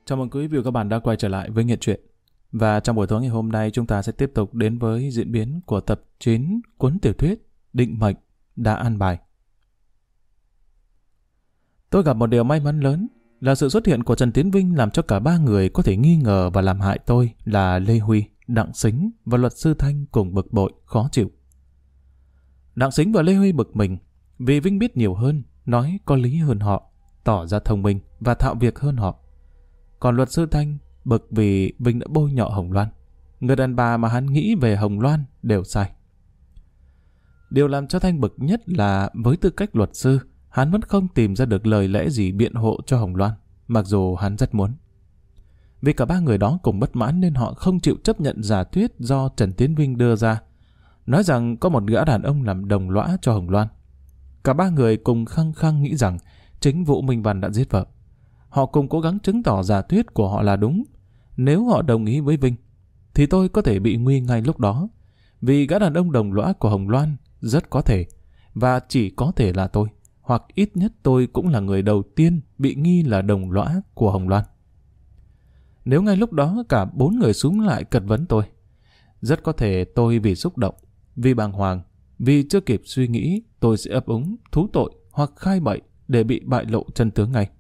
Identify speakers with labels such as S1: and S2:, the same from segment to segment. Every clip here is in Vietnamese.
S1: Chào mừng quý vị và các bạn đã quay trở lại với Nghệ Truyện. Và trong buổi tối ngày hôm nay chúng ta sẽ tiếp tục đến với diễn biến của tập 9 cuốn tiểu thuyết Định Mệnh đã an bài. Tôi gặp một điều may mắn lớn là sự xuất hiện của Trần Tiến Vinh làm cho cả ba người có thể nghi ngờ và làm hại tôi là Lê Huy, Đặng Sính và luật sư Thanh cùng bực bội, khó chịu. Đặng Sính và Lê Huy bực mình vì Vinh biết nhiều hơn, nói có lý hơn họ, tỏ ra thông minh và thạo việc hơn họ. Còn luật sư Thanh bực vì Vinh đã bôi nhọ Hồng Loan. Người đàn bà mà hắn nghĩ về Hồng Loan đều sai. Điều làm cho Thanh bực nhất là với tư cách luật sư, hắn vẫn không tìm ra được lời lẽ gì biện hộ cho Hồng Loan, mặc dù hắn rất muốn. Vì cả ba người đó cùng bất mãn nên họ không chịu chấp nhận giả thuyết do Trần Tiến Vinh đưa ra, nói rằng có một gã đàn ông làm đồng lõa cho Hồng Loan. Cả ba người cùng khăng khăng nghĩ rằng chính Vũ Minh Văn đã giết vợ. Họ cùng cố gắng chứng tỏ giả thuyết của họ là đúng. Nếu họ đồng ý với Vinh, thì tôi có thể bị nguy ngay lúc đó. Vì gã đàn ông đồng lõa của Hồng Loan rất có thể, và chỉ có thể là tôi, hoặc ít nhất tôi cũng là người đầu tiên bị nghi là đồng lõa của Hồng Loan. Nếu ngay lúc đó cả bốn người xúm lại cật vấn tôi, rất có thể tôi vì xúc động, vì bàng hoàng, vì chưa kịp suy nghĩ, tôi sẽ ấp úng, thú tội hoặc khai bậy để bị bại lộ chân tướng ngay.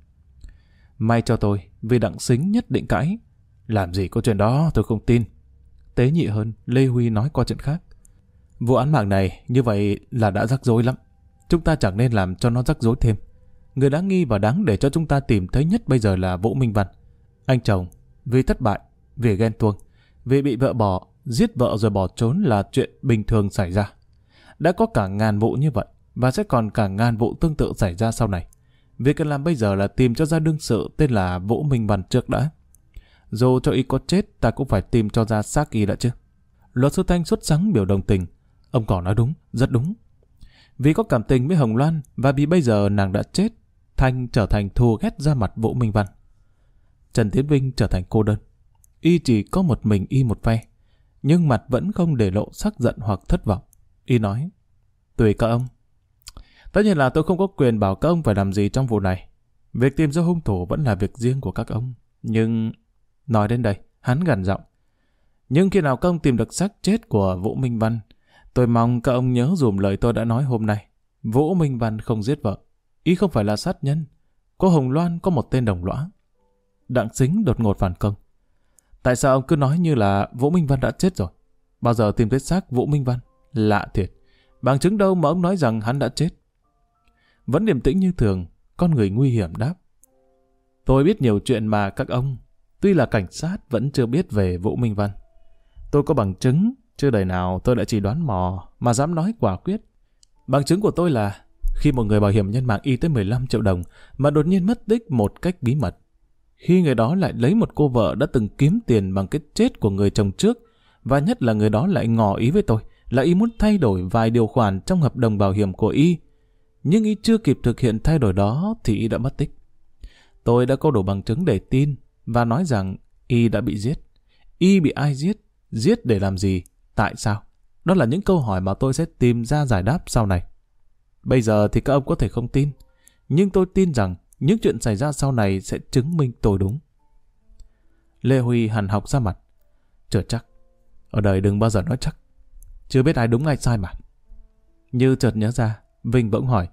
S1: May cho tôi, vì Đặng Sính nhất định cãi. Làm gì có chuyện đó, tôi không tin. Tế nhị hơn, Lê Huy nói qua chuyện khác. Vụ án mạng này như vậy là đã rắc rối lắm. Chúng ta chẳng nên làm cho nó rắc rối thêm. Người đáng nghi và đáng để cho chúng ta tìm thấy nhất bây giờ là Vũ Minh Văn. Anh chồng, vì thất bại, vì ghen tuông, vì bị vợ bỏ, giết vợ rồi bỏ trốn là chuyện bình thường xảy ra. Đã có cả ngàn vụ như vậy, và sẽ còn cả ngàn vụ tương tự xảy ra sau này. Việc cần làm bây giờ là tìm cho ra đương sự tên là Vũ Minh Văn trước đã. Dù cho y có chết, ta cũng phải tìm cho ra xác y đã chứ. Luật sư Thanh xuất sáng biểu đồng tình. Ông Cỏ nói đúng, rất đúng. Vì có cảm tình với Hồng Loan và vì bây giờ nàng đã chết, Thanh trở thành thù ghét ra mặt Vũ Minh Văn. Trần Tiến Vinh trở thành cô đơn. Y chỉ có một mình y một phe, nhưng mặt vẫn không để lộ sắc giận hoặc thất vọng. Y nói, tùy các ông. Tất nhiên là tôi không có quyền bảo các ông phải làm gì trong vụ này. Việc tìm ra hung thủ vẫn là việc riêng của các ông. Nhưng... Nói đến đây, hắn gằn giọng. Nhưng khi nào các ông tìm được xác chết của Vũ Minh Văn, tôi mong các ông nhớ dùm lời tôi đã nói hôm nay. Vũ Minh Văn không giết vợ. Y không phải là sát nhân. Cô Hồng Loan có một tên đồng lõa. Đặng Sính đột ngột phản công. Tại sao ông cứ nói như là Vũ Minh Văn đã chết rồi? Bao giờ tìm thấy xác Vũ Minh Văn? Lạ thiệt. Bằng chứng đâu mà ông nói rằng hắn đã chết? Vẫn điềm tĩnh như thường, con người nguy hiểm đáp. Tôi biết nhiều chuyện mà các ông, tuy là cảnh sát, vẫn chưa biết về Vũ Minh Văn. Tôi có bằng chứng, chưa đời nào tôi đã chỉ đoán mò mà dám nói quả quyết. Bằng chứng của tôi là khi một người bảo hiểm nhân mạng y tới 15 triệu đồng mà đột nhiên mất tích một cách bí mật. Khi người đó lại lấy một cô vợ đã từng kiếm tiền bằng cái chết của người chồng trước, và nhất là người đó lại ngỏ ý với tôi là y muốn thay đổi vài điều khoản trong hợp đồng bảo hiểm của y. Nhưng y chưa kịp thực hiện thay đổi đó thì y đã mất tích. Tôi đã có đủ bằng chứng để tin và nói rằng y đã bị giết. Y bị ai giết? Giết để làm gì? Tại sao? Đó là những câu hỏi mà tôi sẽ tìm ra giải đáp sau này. Bây giờ thì các ông có thể không tin, nhưng tôi tin rằng những chuyện xảy ra sau này sẽ chứng minh tôi đúng. Lê Huy hằn học ra mặt. Chưa chắc. Ở đời đừng bao giờ nói chắc. Chưa biết ai đúng ai sai mà. Như chợt nhớ ra, Vinh bỗng hỏi.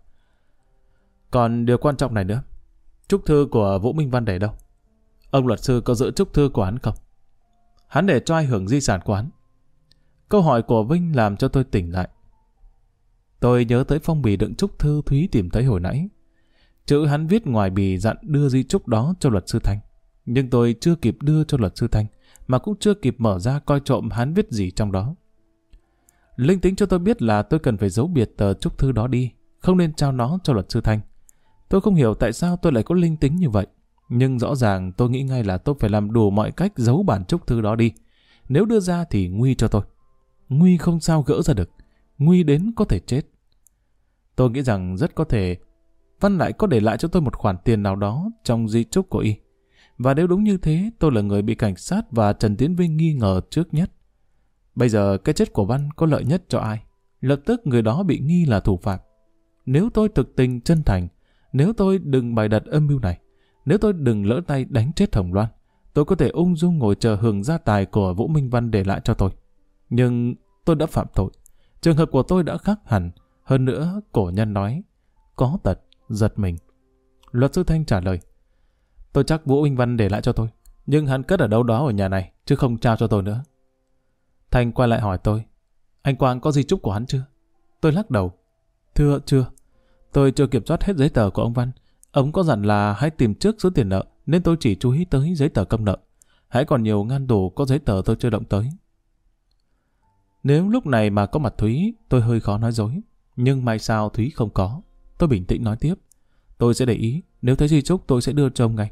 S1: Còn điều quan trọng này nữa. Chúc thư của Vũ Minh Văn để đâu? Ông luật sư có giữ chúc thư của hắn không? Hắn để cho ai hưởng di sản của hắn? Câu hỏi của Vinh làm cho tôi tỉnh lại. Tôi nhớ tới phong bì đựng chúc thư Thúy tìm thấy hồi nãy. Chữ hắn viết ngoài bì dặn đưa di chúc đó cho luật sư Thanh. Nhưng tôi chưa kịp đưa cho luật sư Thanh, mà cũng chưa kịp mở ra coi trộm hắn viết gì trong đó. Linh tính cho tôi biết là tôi cần phải giấu biệt tờ chúc thư đó đi, không nên trao nó cho luật sư Thanh. Tôi không hiểu tại sao tôi lại có linh tính như vậy, nhưng rõ ràng tôi nghĩ ngay là tôi phải làm đủ mọi cách giấu bản chúc thư đó đi. Nếu đưa ra thì nguy cho tôi. Nguy không sao gỡ ra được, nguy đến có thể chết. Tôi nghĩ rằng rất có thể Văn lại có để lại cho tôi một khoản tiền nào đó trong di chúc của y. Và nếu đúng như thế, tôi là người bị cảnh sát và Trần Tiến Vinh nghi ngờ trước nhất. Bây giờ cái chết của Văn có lợi nhất cho ai? Lập tức người đó bị nghi là thủ phạm. Nếu tôi thực tình chân thành, nếu tôi đừng bày đặt âm mưu này, nếu tôi đừng lỡ tay đánh chết Hồng Loan, tôi có thể ung dung ngồi chờ hưởng gia tài của Vũ Minh Văn để lại cho tôi. Nhưng tôi đã phạm tội. Trường hợp của tôi đã khác hẳn. Hơn nữa, cổ nhân nói, có tật, giật mình. Luật sư Thanh trả lời, tôi chắc Vũ Minh Văn để lại cho tôi, nhưng hắn cất ở đâu đó ở nhà này, chứ không trao cho tôi nữa. Thanh quay lại hỏi tôi, anh Quang có di chúc của hắn chưa? Tôi lắc đầu, thưa chưa. Tôi chưa kiểm soát hết giấy tờ của ông Văn. Ông có dặn là hãy tìm trước số tiền nợ, nên tôi chỉ chú ý tới giấy tờ công nợ. Hãy còn nhiều ngăn tủ có giấy tờ tôi chưa động tới. Nếu lúc này mà có mặt Thúy, tôi hơi khó nói dối. Nhưng may sao Thúy không có. Tôi bình tĩnh nói tiếp, tôi sẽ để ý, nếu thấy di chúc tôi sẽ đưa cho ông ngay.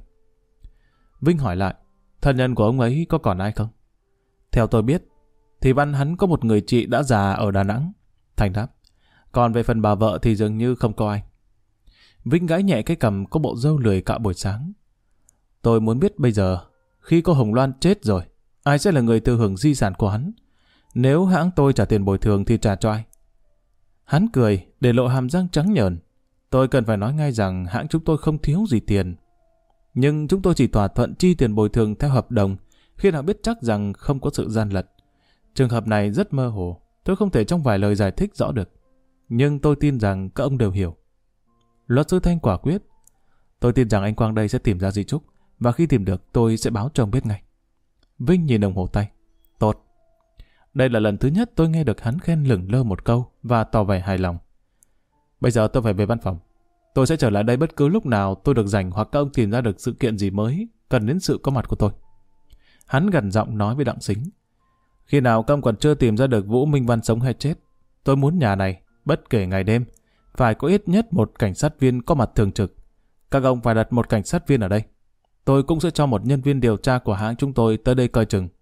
S1: Vinh hỏi lại, thân nhân của ông ấy có còn ai không? Theo tôi biết, thì Văn hắn có một người chị đã già ở Đà Nẵng. Thành đáp, còn về phần bà vợ thì dường như không có ai. Vinh gãi nhẹ cái cằm có bộ râu lười cạo buổi sáng. Tôi muốn biết bây giờ, khi cô Hồng Loan chết rồi, ai sẽ là người thừa hưởng di sản của hắn? Nếu hãng tôi trả tiền bồi thường thì trả cho ai? Hắn cười, để lộ hàm răng trắng nhờn. Tôi cần phải nói ngay rằng hãng chúng tôi không thiếu gì tiền. Nhưng chúng tôi chỉ thỏa thuận chi tiền bồi thường theo hợp đồng, khi nào biết chắc rằng không có sự gian lận. Trường hợp này rất mơ hồ, tôi không thể trong vài lời giải thích rõ được. Nhưng tôi tin rằng các ông đều hiểu. Luật sư Thanh quả quyết, tôi tin rằng anh Quang đây sẽ tìm ra di chúc, và khi tìm được tôi sẽ báo cho ông biết ngay. Vinh nhìn đồng hồ tay. Tốt. Đây là lần thứ nhất tôi nghe được hắn khen lửng lơ một câu và tỏ vẻ hài lòng. Bây giờ tôi phải về văn phòng. Tôi sẽ trở lại đây bất cứ lúc nào tôi được rảnh hoặc các ông tìm ra được sự kiện gì mới cần đến sự có mặt của tôi. Hắn gằn giọng nói với Đặng Sính. Khi nào các ông còn chưa tìm ra được Vũ Minh Văn sống hay chết, tôi muốn nhà này, bất kể ngày đêm, phải có ít nhất một cảnh sát viên có mặt thường trực. Các ông phải đặt một cảnh sát viên ở đây. Tôi cũng sẽ cho một nhân viên điều tra của hãng chúng tôi tới đây coi chừng.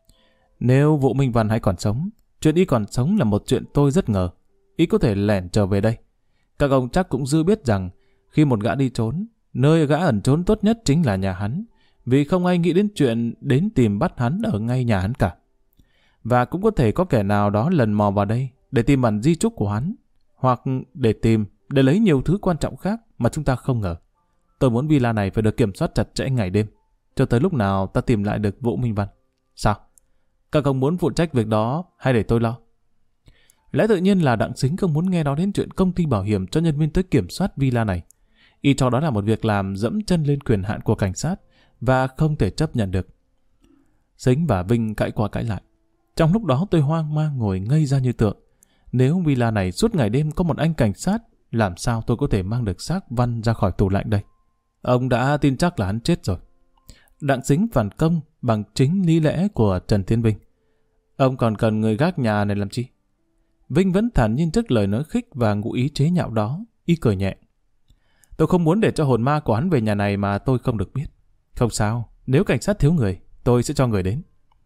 S1: Nếu Vũ Minh Văn hãy còn sống, chuyện y còn sống là một chuyện tôi rất ngờ. Y có thể lẻn trở về đây. Các ông chắc cũng dư biết rằng khi một gã đi trốn, nơi gã ẩn trốn tốt nhất chính là nhà hắn, vì không ai nghĩ đến chuyện đến tìm bắt hắn ở ngay nhà hắn cả. Và cũng có thể có kẻ nào đó lần mò vào đây để tìm bản di chúc của hắn, hoặc để lấy nhiều thứ quan trọng khác mà chúng ta không ngờ. Tôi muốn villa này phải được kiểm soát chặt chẽ ngày đêm, cho tới lúc nào ta tìm lại được Vũ Minh Văn. Sao? Các ông muốn phụ trách việc đó hay để tôi lo? Lẽ tự nhiên là Đặng Sính không muốn nghe nói đến chuyện công ty bảo hiểm cho nhân viên tới kiểm soát villa này. Y cho đó là một việc làm dẫm chân lên quyền hạn của cảnh sát và không thể chấp nhận được. Sính và Vinh cãi qua cãi lại. Trong lúc đó tôi hoang mang ngồi ngây ra như tượng. Nếu villa này suốt ngày đêm có một anh cảnh sát, làm sao tôi có thể mang được xác Văn ra khỏi tủ lạnh đây? Ông đã tin chắc là hắn chết rồi. Đặng Sính phản công bằng chính lý lẽ của Trần Tiến Vinh. Ông còn cần người gác nhà này làm chi? Vinh vẫn thản nhiên trước lời nói khích và ngụ ý chế nhạo đó. Y cười nhẹ. Tôi không muốn để cho hồn ma của hắn về nhà này mà tôi không được biết. Không sao, nếu cảnh sát thiếu người, tôi sẽ cho người đến.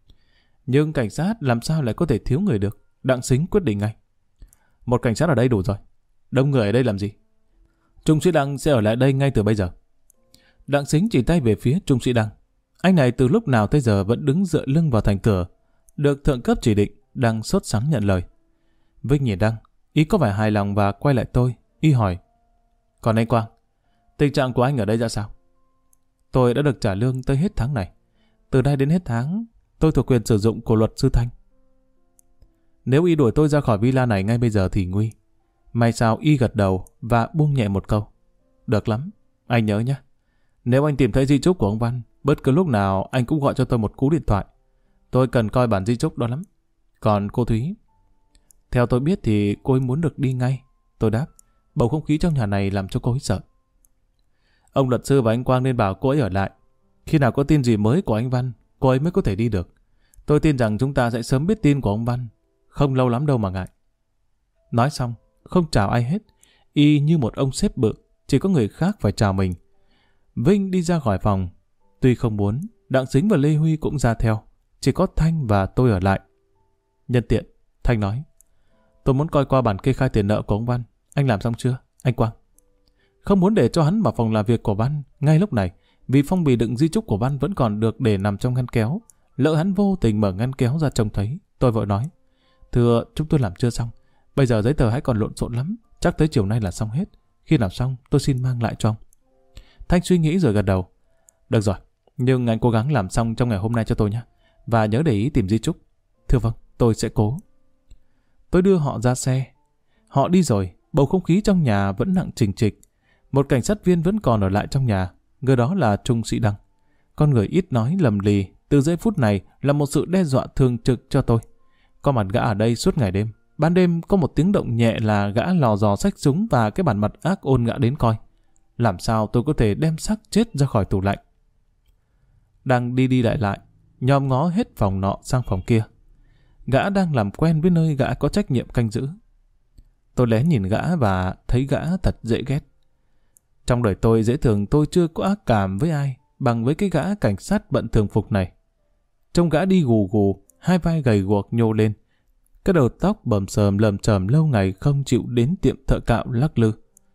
S1: Nhưng cảnh sát làm sao lại có thể thiếu người được? Đặng Sính quyết định ngay. Một cảnh sát ở đây đủ rồi. Đông người ở đây làm gì? Trung sĩ Đăng sẽ ở lại đây ngay từ bây giờ. Đặng Sính chỉ tay về phía Trung sĩ Đăng. Anh này từ lúc nào tới giờ vẫn đứng dựa lưng vào thành cửa. Được thượng cấp chỉ định, Đăng sốt sắng nhận lời. Vinh nhìn Đăng, ý có vẻ hài lòng và quay lại tôi. Y hỏi, còn anh Quang, tình trạng của anh ở đây ra sao? Tôi đã được trả lương tới hết tháng này. Từ nay đến hết tháng, tôi thuộc quyền sử dụng của luật sư Thanh. Nếu Y đuổi tôi ra khỏi villa này ngay bây giờ thì nguy. May sao Y gật đầu và buông nhẹ một câu. Được lắm, anh nhớ nhé. Nếu anh tìm thấy di chúc của ông Văn, bất cứ lúc nào anh cũng gọi cho tôi một cú điện thoại. Tôi cần coi bản di chúc đó lắm. Còn cô Thúy, theo tôi biết thì cô ấy muốn được đi ngay. Tôi đáp, bầu không khí trong nhà này làm cho cô ấy sợ. Ông luật sư và anh Quang nên bảo cô ấy ở lại. Khi nào có tin gì mới của anh Văn, cô ấy mới có thể đi được. Tôi tin rằng chúng ta sẽ sớm biết tin của ông Văn. Không lâu lắm đâu mà ngại. Nói xong, không chào ai hết. Y như một ông sếp bự, chỉ có người khác phải chào mình. Vinh đi ra khỏi phòng. Tuy không muốn, Đặng Sính và Lê Huy cũng ra theo. Chỉ có Thanh và tôi ở lại. Nhân tiện, Thanh nói, tôi muốn coi qua bản kê khai tiền nợ của ông Văn. Anh làm xong chưa, anh Quang? Không muốn để cho hắn vào phòng làm việc của Văn ngay lúc này, vì phong bì đựng di chúc của Văn vẫn còn được để nằm trong ngăn kéo. Lỡ hắn vô tình mở ngăn kéo ra trông thấy, tôi vội nói, thưa, chúng tôi làm chưa xong. Bây giờ giấy tờ hãy còn lộn xộn lắm, chắc tới chiều nay là xong hết. Khi nào xong, tôi xin mang lại cho ông. Thanh suy nghĩ rồi gật đầu. Được rồi, Nhưng anh cố gắng làm xong trong ngày hôm nay cho tôi nhé. Và nhớ để ý tìm di chúc. Thưa vâng, tôi sẽ cố. Tôi đưa họ ra xe. Họ đi rồi, bầu không khí trong nhà vẫn nặng trịch trịch. Một cảnh sát viên vẫn còn ở lại trong nhà, người đó là Trung Sĩ Đăng. Con người ít nói lầm lì, từ giây phút này là một sự đe dọa thường trực cho tôi. Có mặt gã ở đây suốt ngày đêm. Ban đêm có một tiếng động nhẹ là gã lò dò xách súng và cái bản mặt ác ôn gã đến coi. Làm sao tôi có thể đem xác chết ra khỏi tủ lạnh? Đang đi đi lại, nhòm ngó hết phòng nọ sang phòng kia. Gã đang làm quen với nơi gã có trách nhiệm canh giữ. Tôi lén nhìn gã và thấy gã thật dễ ghét. Trong đời tôi dễ thường tôi chưa có ác cảm với ai bằng với cái gã cảnh sát bận thường phục này. Trông gã đi gù gù, hai vai gầy guộc nhô lên. Cái đầu tóc bầm sờm lầm chầm lâu ngày không chịu đến tiệm thợ cạo lắc lư.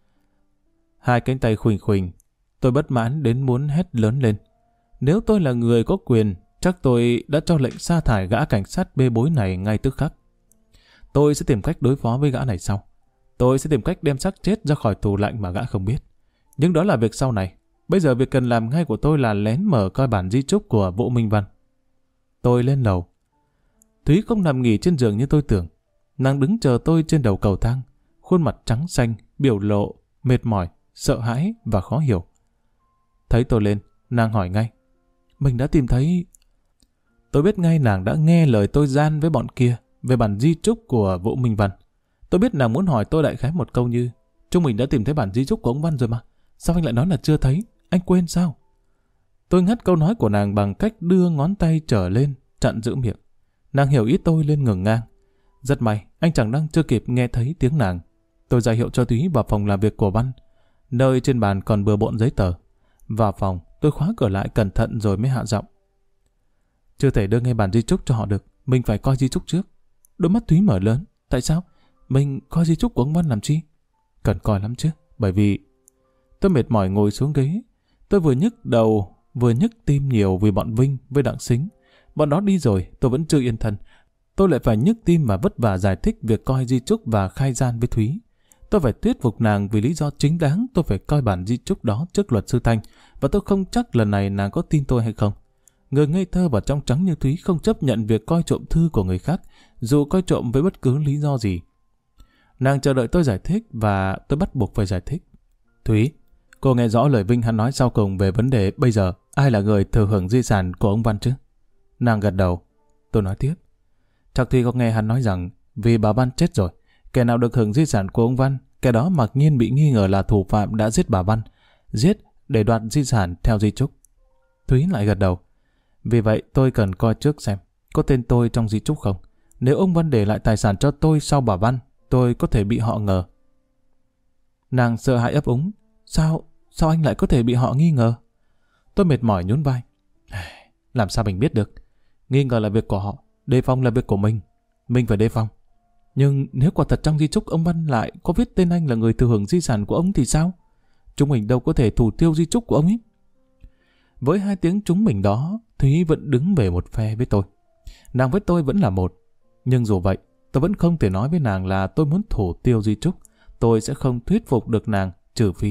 S1: Hai cánh tay khuỳnh khuỳnh, tôi bất mãn đến muốn hét lớn lên. Nếu tôi là người có quyền, chắc tôi đã cho lệnh sa thải gã cảnh sát bê bối này ngay tức khắc. Tôi sẽ tìm cách đối phó với gã này sau. Tôi sẽ tìm cách đem xác chết ra khỏi tủ lạnh mà gã không biết. Nhưng đó là việc sau này. Bây giờ việc cần làm ngay của tôi là lén mở coi bản di chúc của Vũ Minh Văn. Tôi lên lầu. Thúy không nằm nghỉ trên giường như tôi tưởng. Nàng đứng chờ tôi trên đầu cầu thang, khuôn mặt trắng xanh, biểu lộ mệt mỏi, sợ hãi và khó hiểu. Thấy tôi lên, nàng hỏi ngay. Mình đã tìm thấy... Tôi biết ngay nàng đã nghe lời tôi gian với bọn kia về bản di chúc của Vũ Minh Văn. Tôi biết nàng muốn hỏi tôi đại khái một câu như: chúng mình đã tìm thấy bản di chúc của ông Văn rồi mà. Sao anh lại nói là chưa thấy? Anh quên sao? Tôi ngắt câu nói của nàng bằng cách đưa ngón tay trở lên, chặn giữ miệng. Nàng hiểu ý tôi lên ngừng ngang. Rất may, anh chàng Đăng chưa kịp nghe thấy tiếng nàng. Tôi ra hiệu cho Thúy vào phòng làm việc của Văn, nơi trên bàn còn bừa bộn giấy tờ. Vào phòng, tôi khóa cửa lại cẩn thận rồi mới hạ giọng. Chưa thể đưa ngay bản di chúc cho họ được. Mình phải coi di chúc trước. Đôi mắt Thúy mở lớn. Tại sao? Mình coi di chúc của ông Văn làm chi? Cần coi lắm chứ. Bởi vì... Tôi mệt mỏi ngồi xuống ghế. Tôi vừa nhức đầu, vừa nhức tim nhiều vì bọn Vinh với Đặng Sính. Bọn đó đi rồi, tôi vẫn chưa yên thân. Tôi lại phải nhức tim mà vất vả giải thích việc coi di chúc và khai gian với Thúy. Tôi phải thuyết phục nàng vì lý do chính đáng tôi phải coi bản di chúc đó trước luật sư Thanh, và tôi không chắc lần này nàng có tin tôi hay không. Người ngây thơ và trong trắng như Thúy không chấp nhận việc coi trộm thư của người khác, dù coi trộm với bất cứ lý do gì. Nàng chờ đợi tôi giải thích và tôi bắt buộc phải giải thích. Thúy, cô nghe rõ lời Vinh hắn nói sau cùng về vấn đề bây giờ ai là người thừa hưởng di sản của ông Văn chứ? Nàng gật đầu. Tôi nói tiếp. Chắc thì có nghe hắn nói rằng vì bà Văn chết rồi, kẻ nào được hưởng di sản của ông Văn, kẻ đó mặc nhiên bị nghi ngờ là thủ phạm đã giết bà Văn, giết để đoạt di sản theo di chúc. Thúy lại gật đầu. Vì vậy tôi cần coi trước xem có tên tôi trong di chúc không. Nếu ông Văn để lại tài sản cho tôi sau bà Văn, tôi có thể bị họ ngờ. Nàng sợ hãi ấp úng. Sao anh lại có thể bị họ nghi ngờ? Tôi mệt mỏi nhún vai. Làm sao mình biết được? Nghi ngờ là việc của họ, đề phòng là việc của mình. Mình phải đề phòng. Nhưng nếu quả thật trong di chúc ông Văn lại có viết tên anh là người thừa hưởng di sản của ông thì sao? Chúng mình đâu có thể thủ tiêu di chúc của ông ấy. Với hai tiếng chúng mình đó, Thúy vẫn đứng về một phe với tôi. Nàng với tôi vẫn là một. Nhưng dù vậy, tôi vẫn không thể nói với nàng là tôi muốn thủ tiêu di chúc. Tôi sẽ không thuyết phục được nàng, trừ phi.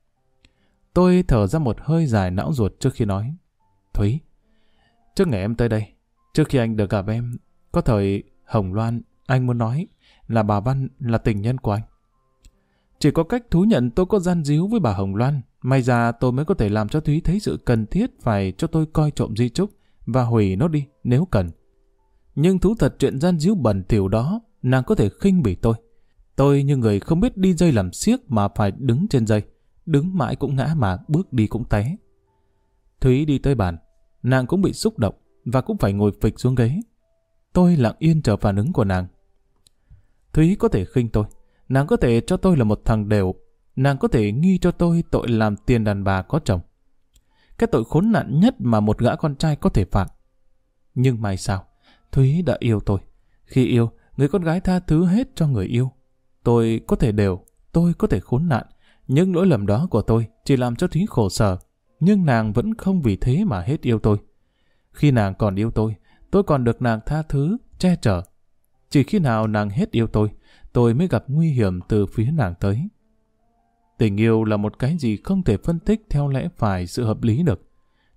S1: Tôi thở ra một hơi dài não ruột trước khi nói. Thúy, trước ngày em tới đây, trước khi anh được gặp em, có thời Hồng Loan, anh muốn nói là bà Văn là tình nhân của anh. Chỉ có cách thú nhận tôi có gian díu với bà Hồng Loan, may ra tôi mới có thể làm cho Thúy thấy sự cần thiết phải cho tôi coi trộm di chúc và hủy nó đi nếu cần. Nhưng thú thật chuyện gian díu bẩn thỉu đó, nàng có thể khinh bỉ tôi. Tôi như người không biết đi dây làm xiếc mà phải đứng trên dây. Đứng mãi cũng ngã mà bước đi cũng té. Thúy đi tới bàn. Nàng cũng bị xúc động và cũng phải ngồi phịch xuống ghế. Tôi lặng yên chờ phản ứng của nàng. Thúy có thể khinh tôi. Nàng có thể cho tôi là một thằng đều. Nàng có thể nghi cho tôi tội làm tiền đàn bà có chồng. Cái tội khốn nạn nhất mà một gã con trai có thể phạm. Nhưng may sao, Thúy đã yêu tôi. Khi yêu, người con gái tha thứ hết cho người yêu. Tôi có thể đều, tôi có thể khốn nạn. Nhưng lỗi lầm đó của tôi chỉ làm cho Thúy khổ sở. Nhưng nàng vẫn không vì thế mà hết yêu tôi. Khi nàng còn yêu tôi còn được nàng tha thứ, che chở. Chỉ khi nào nàng hết yêu tôi mới gặp nguy hiểm từ phía nàng tới. Tình yêu là một cái gì không thể phân tích theo lẽ phải sự hợp lý được.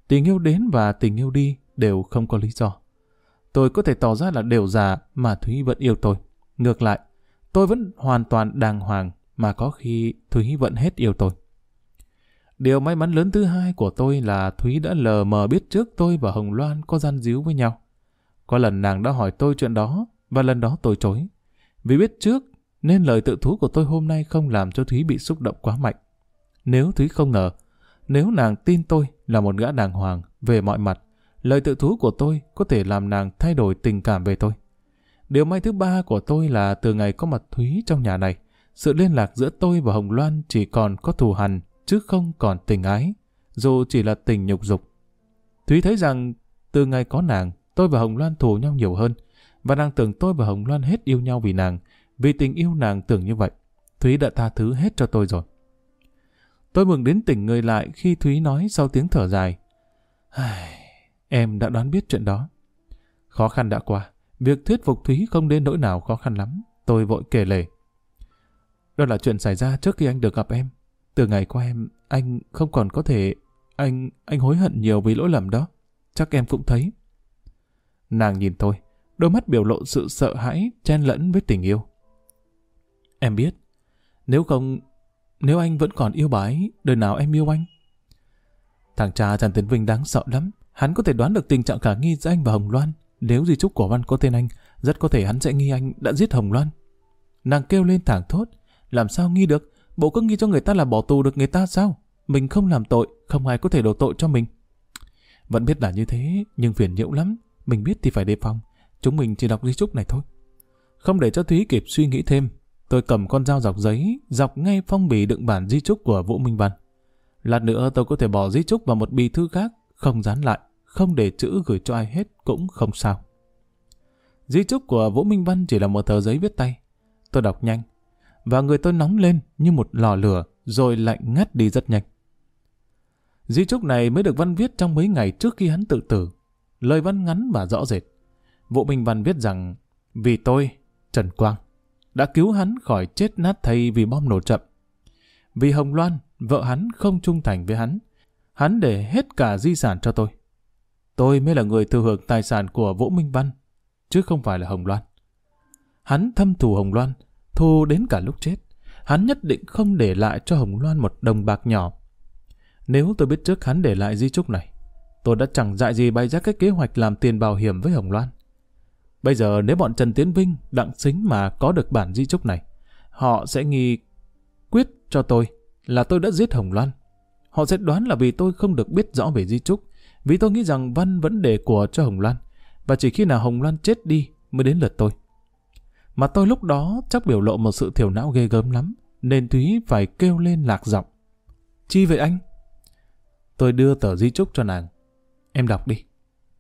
S1: Tình yêu đến và tình yêu đi đều không có lý do. Tôi có thể tỏ ra là đều già mà Thúy vẫn yêu tôi. Ngược lại, tôi vẫn hoàn toàn đàng hoàng mà có khi Thúy vẫn hết yêu tôi. Điều may mắn lớn thứ hai của tôi là Thúy đã lờ mờ biết trước tôi và Hồng Loan có gian díu với nhau. Có lần nàng đã hỏi tôi chuyện đó và lần đó tôi chối. Vì biết trước nên lời tự thú của tôi hôm nay không làm cho Thúy bị xúc động quá mạnh. Nếu Thúy không ngờ, nếu nàng tin tôi là một gã đàng hoàng về mọi mặt, lời tự thú của tôi có thể làm nàng thay đổi tình cảm về tôi. Điều may thứ ba của tôi là từ ngày có mặt Thúy trong nhà này, sự liên lạc giữa tôi và Hồng Loan chỉ còn có thù hằn chứ không còn tình ái, dù chỉ là tình nhục dục. Thúy thấy rằng từ ngày có nàng, tôi và Hồng Loan thù nhau nhiều hơn, và nàng tưởng tôi và Hồng Loan hết yêu nhau vì nàng, vì tình yêu nàng tưởng như vậy. Thúy đã tha thứ hết cho tôi rồi. Tôi mừng đến tỉnh người lại khi Thúy nói sau tiếng thở dài: Em đã đoán biết chuyện đó. Khó khăn đã qua, việc thuyết phục Thúy không đến nỗi nào khó khăn lắm. Tôi vội kể lể. Đó là chuyện xảy ra trước khi anh được gặp em. Từ ngày qua em, anh không còn có thể... Anh hối hận nhiều vì lỗi lầm đó. Chắc em cũng thấy. Nàng nhìn tôi, đôi mắt biểu lộ sự sợ hãi chen lẫn với tình yêu. Em biết, nếu anh vẫn còn yêu bà ấy, đời nào em yêu anh? Thằng cha Trần Tiến Vinh đáng sợ lắm. Hắn có thể đoán được tình trạng khả nghi giữa anh và Hồng Loan. Nếu di chúc của Văn có tên anh, rất có thể hắn sẽ nghi anh đã giết Hồng Loan. Nàng kêu lên thảng thốt. Làm sao nghi được? Bộ cứ nghi cho người ta là bỏ tù được người ta sao? Mình không làm tội, không ai có thể đổ tội cho mình. Vẫn biết là như thế, nhưng phiền nhiễu lắm. Mình biết thì phải đề phòng. Chúng mình chỉ đọc di chúc này thôi. Không để cho Thúy kịp suy nghĩ thêm, tôi cầm con dao dọc giấy, dọc ngay phong bì đựng bản di chúc của Vũ Minh Văn. Lát nữa tôi có thể bỏ di chúc vào một bì thư khác, không dán lại, không để chữ gửi cho ai hết cũng không sao. Di chúc của Vũ Minh Văn chỉ là một tờ giấy viết tay. Tôi đọc nhanh, và người tôi nóng lên như một lò lửa, rồi lạnh ngắt đi rất nhanh. Di chúc này mới được Văn viết trong mấy ngày trước khi hắn tự tử. Lời văn ngắn và rõ rệt. Vũ Minh Văn viết rằng: vì tôi, Trần Quang, đã cứu hắn khỏi chết nát thây vì bom nổ chậm. Vì Hồng Loan, vợ hắn không trung thành với hắn để hết cả di sản cho tôi. Tôi mới là người thừa hưởng tài sản của Vũ Minh Văn, chứ không phải là Hồng Loan. Hắn thâm thù Hồng Loan, thù đến cả lúc chết. Hắn nhất định không để lại cho Hồng Loan một đồng bạc nhỏ. Nếu tôi biết trước hắn để lại di chúc này, tôi đã chẳng dại gì bày ra cái kế hoạch làm tiền bảo hiểm với Hồng Loan. Bây giờ nếu bọn Trần Tiến Vinh, Đặng Sính mà có được bản di chúc này, họ sẽ nghi quyết cho tôi là tôi đã giết Hồng Loan. Họ sẽ đoán là vì tôi không được biết rõ về di chúc, vì tôi nghĩ rằng Văn vẫn để của cho Hồng Loan, và chỉ khi nào Hồng Loan chết đi mới đến lượt tôi. Mà tôi lúc đó chắc biểu lộ một sự thiểu não ghê gớm lắm, nên Thúy phải kêu lên lạc giọng: Chi vậy anh? Tôi đưa tờ di chúc cho nàng. Em đọc đi.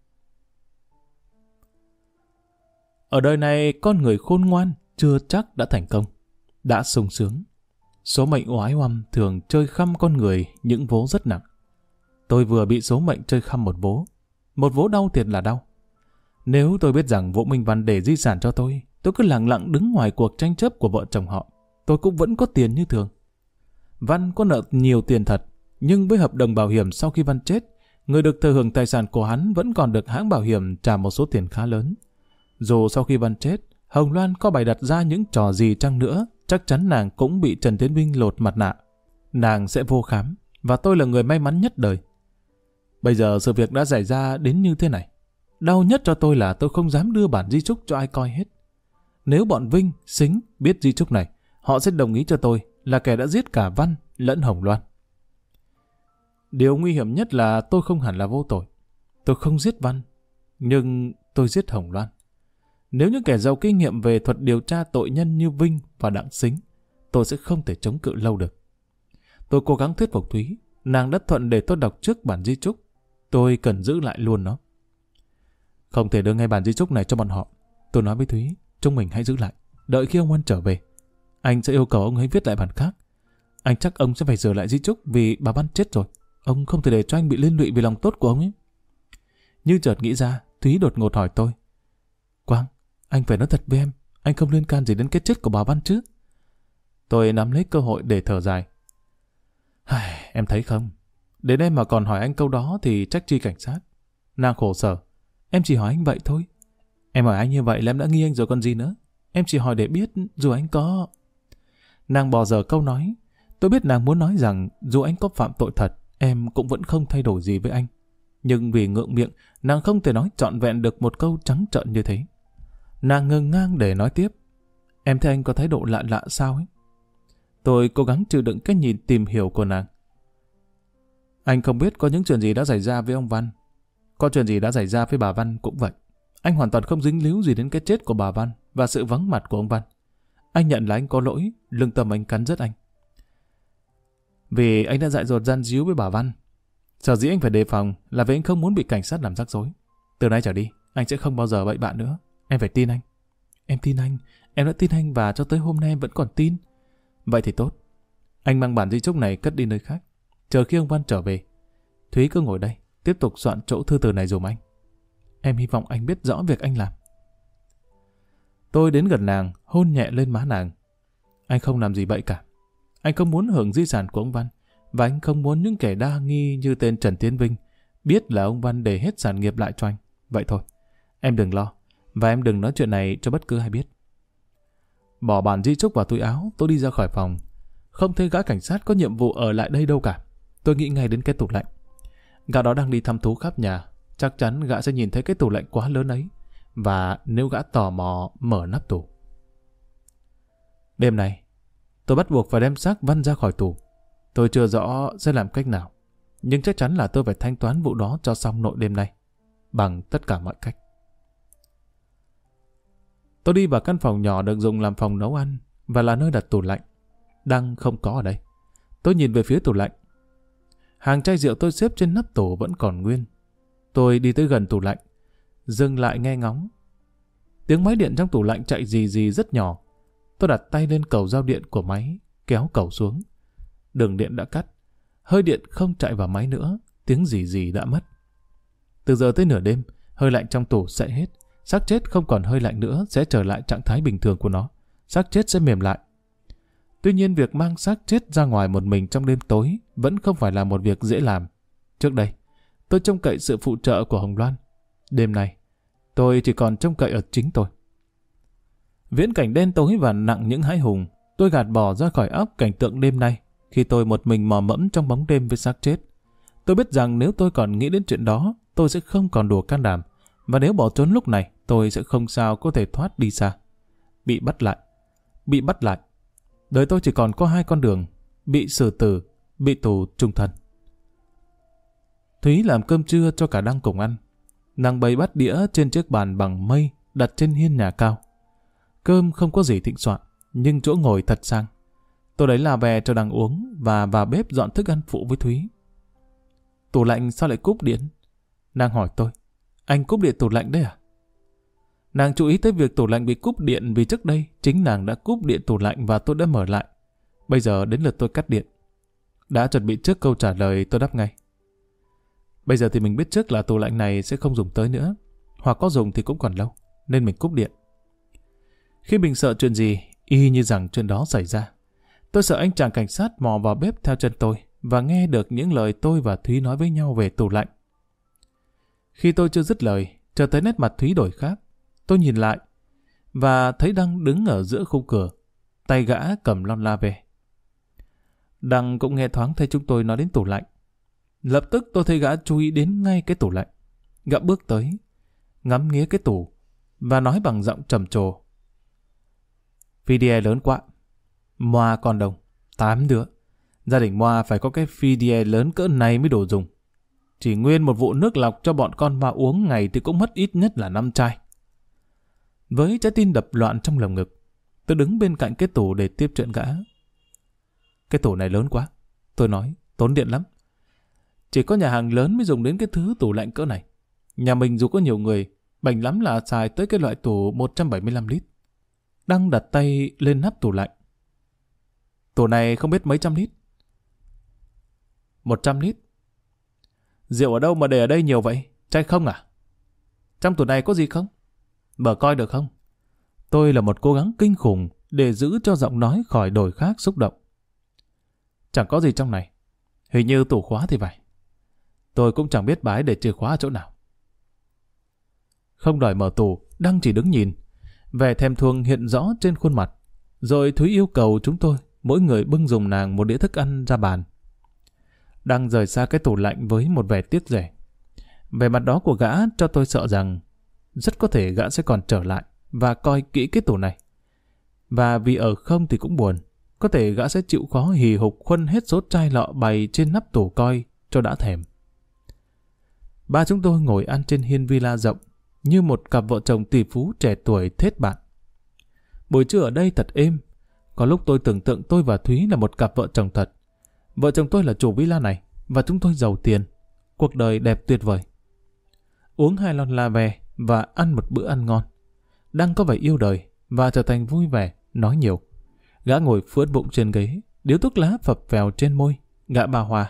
S1: Ở đời này con người khôn ngoan chưa chắc đã thành công, đã sung sướng. Số mệnh oái oăm thường chơi khăm con người những vố rất nặng. Tôi vừa bị số mệnh chơi khăm một vố đau thiệt là đau. Nếu tôi biết rằng Vũ Minh Văn để di sản cho tôi cứ lặng lặng đứng ngoài cuộc tranh chấp của vợ chồng họ, tôi cũng vẫn có tiền như thường. Văn có nợ nhiều tiền thật, nhưng với hợp đồng bảo hiểm sau khi Văn chết, người được thừa hưởng tài sản của hắn vẫn còn được hãng bảo hiểm trả một số tiền khá lớn. Dù sau khi Văn chết, Hồng Loan có bày đặt ra những trò gì chăng nữa, chắc chắn nàng cũng bị Trần Tiến Vinh lột mặt nạ. Nàng sẽ vô khám, và tôi là người may mắn nhất đời. Bây giờ sự việc đã xảy ra đến như thế này. Đau nhất cho tôi là tôi không dám đưa bản di chúc cho ai coi hết. Nếu bọn Vinh, Sính biết di chúc này, họ sẽ đồng ý cho tôi là kẻ đã giết cả Văn lẫn Hồng Loan. Điều nguy hiểm nhất là tôi không hẳn là vô tội. Tôi không giết Văn, nhưng tôi giết Hồng Loan. Nếu những kẻ giàu kinh nghiệm về thuật điều tra tội nhân như Vinh và Đặng Sính, tôi sẽ không thể chống cự lâu được. Tôi cố gắng thuyết phục Thúy, nàng đã thuận để tôi đọc trước bản di chúc. Tôi cần giữ lại luôn nó. Không thể đưa ngay bản di chúc này cho bọn họ. Tôi nói với Thúy, chúng mình hãy giữ lại. Đợi khi ông Văn trở về, anh sẽ yêu cầu ông ấy viết lại bản khác. Anh chắc ông sẽ phải sửa lại di chúc vì bà Văn chết rồi. Ông không thể để cho anh bị liên lụy vì lòng tốt của ông ấy. Như chợt nghĩ ra, Thúy đột ngột hỏi tôi: Quang, anh phải nói thật với em, anh không liên can gì đến cái chết của bà Văn chứ? Tôi nắm lấy cơ hội để thở dài. Em thấy không, Đến em mà còn hỏi anh câu đó thì trách chi cảnh sát. Nàng khổ sở. Em chỉ hỏi anh vậy thôi. Em hỏi anh như vậy là em đã nghi anh rồi còn gì nữa. Em chỉ hỏi để biết dù anh có... Nàng bỏ dở câu nói. Tôi biết nàng muốn nói rằng dù anh có phạm tội thật, em cũng vẫn không thay đổi gì với anh. Nhưng vì ngượng miệng, nàng không thể nói trọn vẹn được một câu trắng trợn như thế. Nàng ngừng ngang để nói tiếp. Em thấy anh có thái độ lạ lạ sao ấy? Tôi cố gắng chịu đựng cái nhìn tìm hiểu của nàng. Anh không biết có những chuyện gì đã xảy ra với ông Văn. Có chuyện gì đã xảy ra với bà Văn cũng vậy. Anh hoàn toàn không dính líu gì đến cái chết của bà Văn và sự vắng mặt của ông Văn. Anh nhận là anh có lỗi, lương tâm anh cắn rứt anh. Vì anh đã dại dột gian díu với bà Văn. Sở dĩ anh phải đề phòng là vì anh không muốn bị cảnh sát làm rắc rối. Từ nay trở đi, anh sẽ không bao giờ bậy bạ nữa. Em phải tin anh. Em tin anh. Em đã tin anh và cho tới hôm nay em vẫn còn tin. Vậy thì tốt. Anh mang bản di chúc này cất đi nơi khác. Chờ khi ông Văn trở về, Thúy cứ ngồi đây, tiếp tục soạn chỗ thư từ này dùm anh. Em hy vọng anh biết rõ việc anh làm. Tôi đến gần nàng, hôn nhẹ lên má nàng. Anh không làm gì bậy cả. Anh không muốn hưởng di sản của ông Văn, và anh không muốn những kẻ đa nghi như tên Trần Tiến Vinh biết là ông Văn để hết sản nghiệp lại cho anh. Vậy thôi, em đừng lo, và em đừng nói chuyện này cho bất cứ ai biết. Bỏ bản di chúc vào túi áo, tôi đi ra khỏi phòng. Không thấy gã cảnh sát có nhiệm vụ ở lại đây đâu cả. Tôi nghĩ ngay đến cái tủ lạnh. Gã đó đang đi thăm thú khắp nhà. Chắc chắn gã sẽ nhìn thấy cái tủ lạnh quá lớn ấy. Và nếu gã tò mò mở nắp tủ. Đêm này, tôi bắt buộc phải đem xác Văn ra khỏi tủ. Tôi chưa rõ sẽ làm cách nào. Nhưng chắc chắn là tôi phải thanh toán vụ đó cho xong nội đêm nay. Bằng tất cả mọi cách. Tôi đi vào căn phòng nhỏ được dùng làm phòng nấu ăn và là nơi đặt tủ lạnh. Đăng không có ở đây. Tôi nhìn về phía tủ lạnh. Hàng chai rượu tôi xếp trên nắp tủ vẫn còn nguyên. Tôi đi tới gần tủ lạnh, dừng lại nghe ngóng. Tiếng máy điện trong tủ lạnh chạy rì rì rất nhỏ. Tôi đặt tay lên cầu giao điện của máy, kéo cầu xuống. Đường điện đã cắt. Hơi điện không chạy vào máy nữa, tiếng rì rì đã mất. Từ giờ tới nửa đêm, hơi lạnh trong tủ sẽ hết. Xác chết không còn hơi lạnh nữa, sẽ trở lại trạng thái bình thường của nó. Xác chết sẽ mềm lại. Tuy nhiên việc mang xác chết ra ngoài một mình trong đêm tối vẫn không phải là một việc dễ làm. Trước đây, tôi trông cậy sự phụ trợ của Hồng Loan. Đêm nay, tôi chỉ còn trông cậy ở chính tôi. Viễn cảnh đen tối và nặng những hãi hùng, tôi gạt bỏ ra khỏi óc cảnh tượng đêm nay khi tôi một mình mò mẫm trong bóng đêm với xác chết. Tôi biết rằng nếu tôi còn nghĩ đến chuyện đó, tôi sẽ không còn đủ can đảm, và nếu bỏ trốn lúc này, tôi sẽ không sao có thể thoát đi xa. Bị bắt lại. Đời tôi chỉ còn có hai con đường, bị xử tử, bị tù chung thân. Thúy làm cơm trưa cho cả Đăng cùng ăn. Nàng bày bát đĩa trên chiếc bàn bằng mây đặt trên hiên nhà cao. Cơm không có gì thịnh soạn, nhưng chỗ ngồi thật sang. Tôi lấy là về cho Đăng uống và vào bếp dọn thức ăn phụ với Thúy. Tủ lạnh sao lại cúp điện? Nàng hỏi tôi. Anh cúp điện tủ lạnh đấy à? Nàng chú ý tới việc tủ lạnh bị cúp điện vì trước đây chính nàng đã cúp điện tủ lạnh và tôi đã mở lại. Bây giờ đến lượt tôi cắt điện. Đã chuẩn bị trước câu trả lời, tôi đáp ngay. Bây giờ thì mình biết trước là tủ lạnh này sẽ không dùng tới nữa, hoặc có dùng thì cũng còn lâu, nên mình cúp điện. Khi mình sợ chuyện gì, y như rằng chuyện đó xảy ra. Tôi sợ anh chàng cảnh sát mò vào bếp theo chân tôi và nghe được những lời tôi và Thúy nói với nhau về tủ lạnh. Khi tôi chưa dứt lời, chợt thấy nét mặt Thúy đổi khác. Tôi nhìn lại và thấy Đăng đứng ở giữa khung cửa, tay gã cầm lon la về. Đăng cũng nghe thoáng thấy chúng tôi nói đến tủ lạnh. Lập tức tôi thấy gã chú ý đến ngay cái tủ lạnh. Gã bước tới, ngắm nghía cái tủ và nói bằng giọng trầm trồ. Fidie lớn quá. Moa con đồng, 8 đứa. Gia đình Moa phải có cái Fidie lớn cỡ này mới đủ dùng. Chỉ nguyên một vụ nước lọc cho bọn con Moa uống ngày thì cũng mất ít nhất là 5 chai. Với trái tim đập loạn trong lồng ngực, tôi đứng bên cạnh cái tủ để tiếp chuyện gã. Cái tủ này lớn quá, tôi nói, tốn điện lắm. Chỉ có nhà hàng lớn mới dùng đến cái thứ tủ lạnh cỡ này. Nhà mình dù có nhiều người, bảnh lắm là xài tới cái loại tủ 175 lít. Đăng đặt tay lên nắp tủ lạnh. Tủ này không biết mấy trăm lít. 100 lít. Rượu ở đâu mà để ở đây nhiều vậy? Chai không à? Trong tủ này có gì không? Mở coi được không? Tôi là một cố gắng kinh khủng để giữ cho giọng nói khỏi đổi khác xúc động. Chẳng có gì trong này. Hình như tủ khóa thì phải. Tôi cũng chẳng biết bà ấy để chìa khóa ở chỗ nào. Không đòi mở tủ, Đăng chỉ đứng nhìn. Vẻ thèm thuồng hiện rõ trên khuôn mặt. Rồi Thúy yêu cầu chúng tôi, mỗi người bưng giùm nàng một đĩa thức ăn ra bàn. Đăng rời xa cái tủ lạnh với một vẻ tiếc rẻ. Vẻ mặt đó của gã cho tôi sợ rằng rất có thể gã sẽ còn trở lại và coi kỹ cái tủ này. Và vì ở không thì cũng buồn, có thể gã sẽ chịu khó hì hục khuân hết số chai lọ bày trên nắp tủ coi cho đã thèm. Ba chúng tôi ngồi ăn trên hiên villa rộng như một cặp vợ chồng tỷ phú trẻ tuổi thết bạn. Buổi trưa ở đây thật êm. Có lúc tôi tưởng tượng tôi và Thúy là một cặp vợ chồng thật. Vợ chồng tôi là chủ villa này và chúng tôi giàu tiền. Cuộc đời đẹp tuyệt vời. Uống 2 lon la ve và ăn một bữa ăn ngon. Đang có vẻ yêu đời và trở thành vui vẻ, nói nhiều. Gã ngồi phượt bụng trên ghế, điếu thuốc lá phập phèo trên môi. Gã bà Hòa: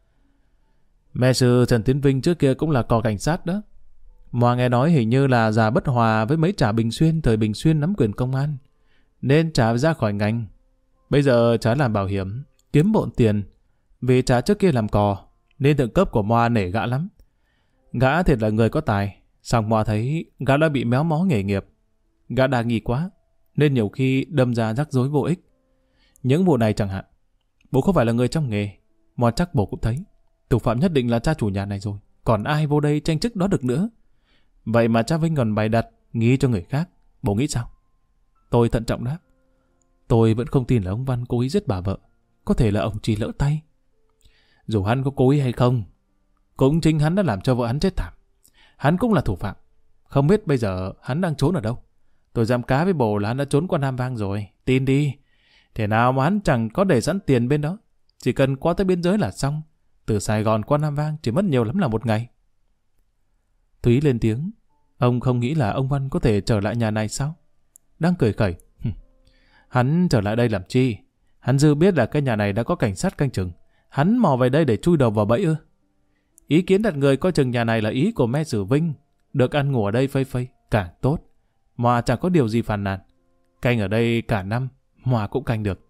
S1: Mẹ sư Trần Tiến Vinh trước kia cũng là cò cảnh sát đó. Mà nghe nói hình như là già bất hòa với mấy Trà Bình Xuyên thời Bình Xuyên nắm quyền công an, nên Trà ra khỏi ngành. Bây giờ Trà làm bảo hiểm, kiếm bộn tiền. Vì Trà trước kia làm cò, nên thượng cấp của Moa nể gã lắm. Gã thiệt là người có tài, song Moa thấy gã đã bị méo mó nghề nghiệp. Gã đa nghi quá, nên nhiều khi đâm ra rắc rối vô ích. Những vụ này chẳng hạn, bố không phải là người trong nghề, Moa chắc bố cũng thấy. Thủ phạm nhất định là cha chủ nhà này rồi, còn ai vô đây tranh chức đó được nữa. Vậy mà cha Vinh còn bày đặt nghi cho người khác, bố nghĩ sao? Tôi thận trọng đáp: Tôi vẫn không tin là ông Văn cố ý giết bà vợ. Có thể là ông chỉ lỡ tay. Dù hắn có cố ý hay không, cũng chính hắn đã làm cho vợ hắn chết thảm. Hắn cũng là thủ phạm. Không biết bây giờ hắn đang trốn ở đâu. Tôi dám cá với bồ là hắn đã trốn qua Nam Vang rồi. Tin đi. Thế nào mà hắn chẳng có để sẵn tiền bên đó. Chỉ cần qua tới biên giới là xong. Từ Sài Gòn qua Nam Vang chỉ mất nhiều lắm là 1 ngày. Thúy lên tiếng: Ông không nghĩ là ông Văn có thể trở lại nhà này sao? Đang cười khẩy: Hắn trở lại đây làm chi? Hắn dư biết là cái nhà này đã có cảnh sát canh chừng. Hắn mò về đây để chui đầu vào bẫy ư? Ý kiến đặt người coi chừng nhà này là ý của mẹ Sử Vinh. Được ăn ngủ ở đây phây phây càng tốt, mà chẳng có điều gì phàn nàn. Canh ở đây cả năm mà cũng canh được.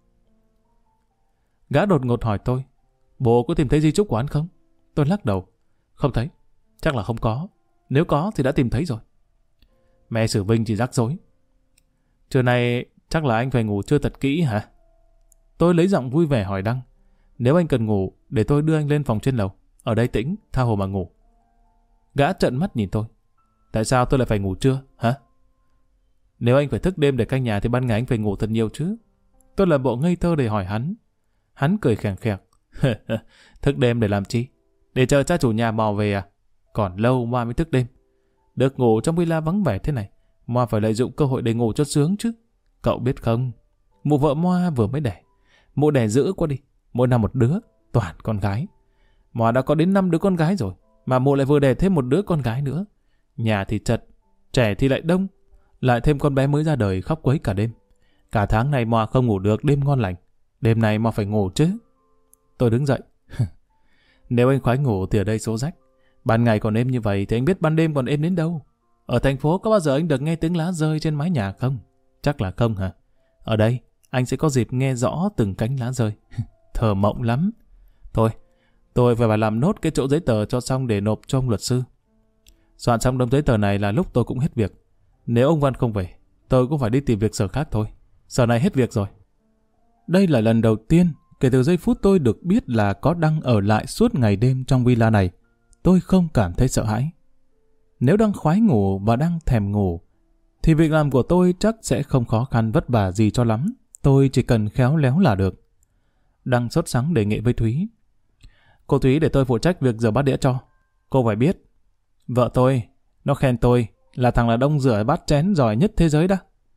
S1: Gã đột ngột hỏi tôi: Bố có tìm thấy di chúc của hắn không? Tôi lắc đầu: Không thấy. Chắc là không có. Nếu có thì đã tìm thấy rồi. Mẹ Sử Vinh chỉ rắc rối: Trưa nay chắc là anh phải ngủ trưa thật kỹ hả? Tôi lấy giọng vui vẻ hỏi Đăng: Nếu anh cần ngủ, để tôi đưa anh lên phòng trên lầu. Ở đây tĩnh, tha hồ mà ngủ. Gã trợn mắt nhìn tôi: Tại sao tôi lại phải ngủ trưa, hả? Nếu anh phải thức đêm để canh nhà thì ban ngày anh phải ngủ thật nhiều chứ. Tôi làm bộ ngây thơ để hỏi hắn. Hắn cười khèng khèng: Thức đêm để làm chi? Để chờ cha chủ nhà mò về à? Còn lâu Moa mới thức đêm. Được ngủ trong villa vắng vẻ thế này, Moa phải lợi dụng cơ hội để ngủ cho sướng chứ. Cậu biết không, mụ vợ Moa vừa mới đẻ. Mụ đẻ dữ quá đi, mỗi năm một đứa, toàn con gái. Moa đã có đến 5 đứa con gái rồi, mà mụ lại vừa đẻ thêm một đứa con gái nữa. Nhà thì chật, trẻ thì lại đông, lại thêm con bé mới ra đời khóc quấy cả đêm. Cả tháng này Moa không ngủ được đêm ngon lành. Đêm này Moa phải ngủ chứ. Tôi đứng dậy: Nếu anh khoái ngủ thì ở đây số rách. Ban ngày còn êm như vậy thì anh biết ban đêm còn êm đến đâu. Ở thành phố có bao giờ anh được nghe tiếng lá rơi trên mái nhà không? Chắc là không hả? Ở đây anh sẽ có dịp nghe rõ từng cánh lá rơi. Thơ mộng lắm. Thôi, tôi phải làm nốt cái chỗ giấy tờ cho xong để nộp cho ông luật sư. Soạn xong đống giấy tờ này là lúc tôi cũng hết việc. Nếu ông Văn không về, tôi cũng phải đi tìm việc sở khác thôi. Sở này hết việc rồi. Đây là lần đầu tiên kể từ giây phút tôi được biết là có Đăng ở lại suốt ngày đêm trong villa này, tôi không cảm thấy sợ hãi. Nếu Đăng khoái ngủ và đang thèm ngủ, thì việc làm của tôi chắc sẽ không khó khăn vất vả gì cho lắm. Tôi chỉ cần khéo léo là được. Đăng sốt sắng đề nghị với Thúy: Cô Thúy để tôi phụ trách việc rửa bát đĩa cho. Cô phải biết, vợ tôi, nó khen tôi là thằng đàn ông rửa bát chén giỏi nhất thế giới đó.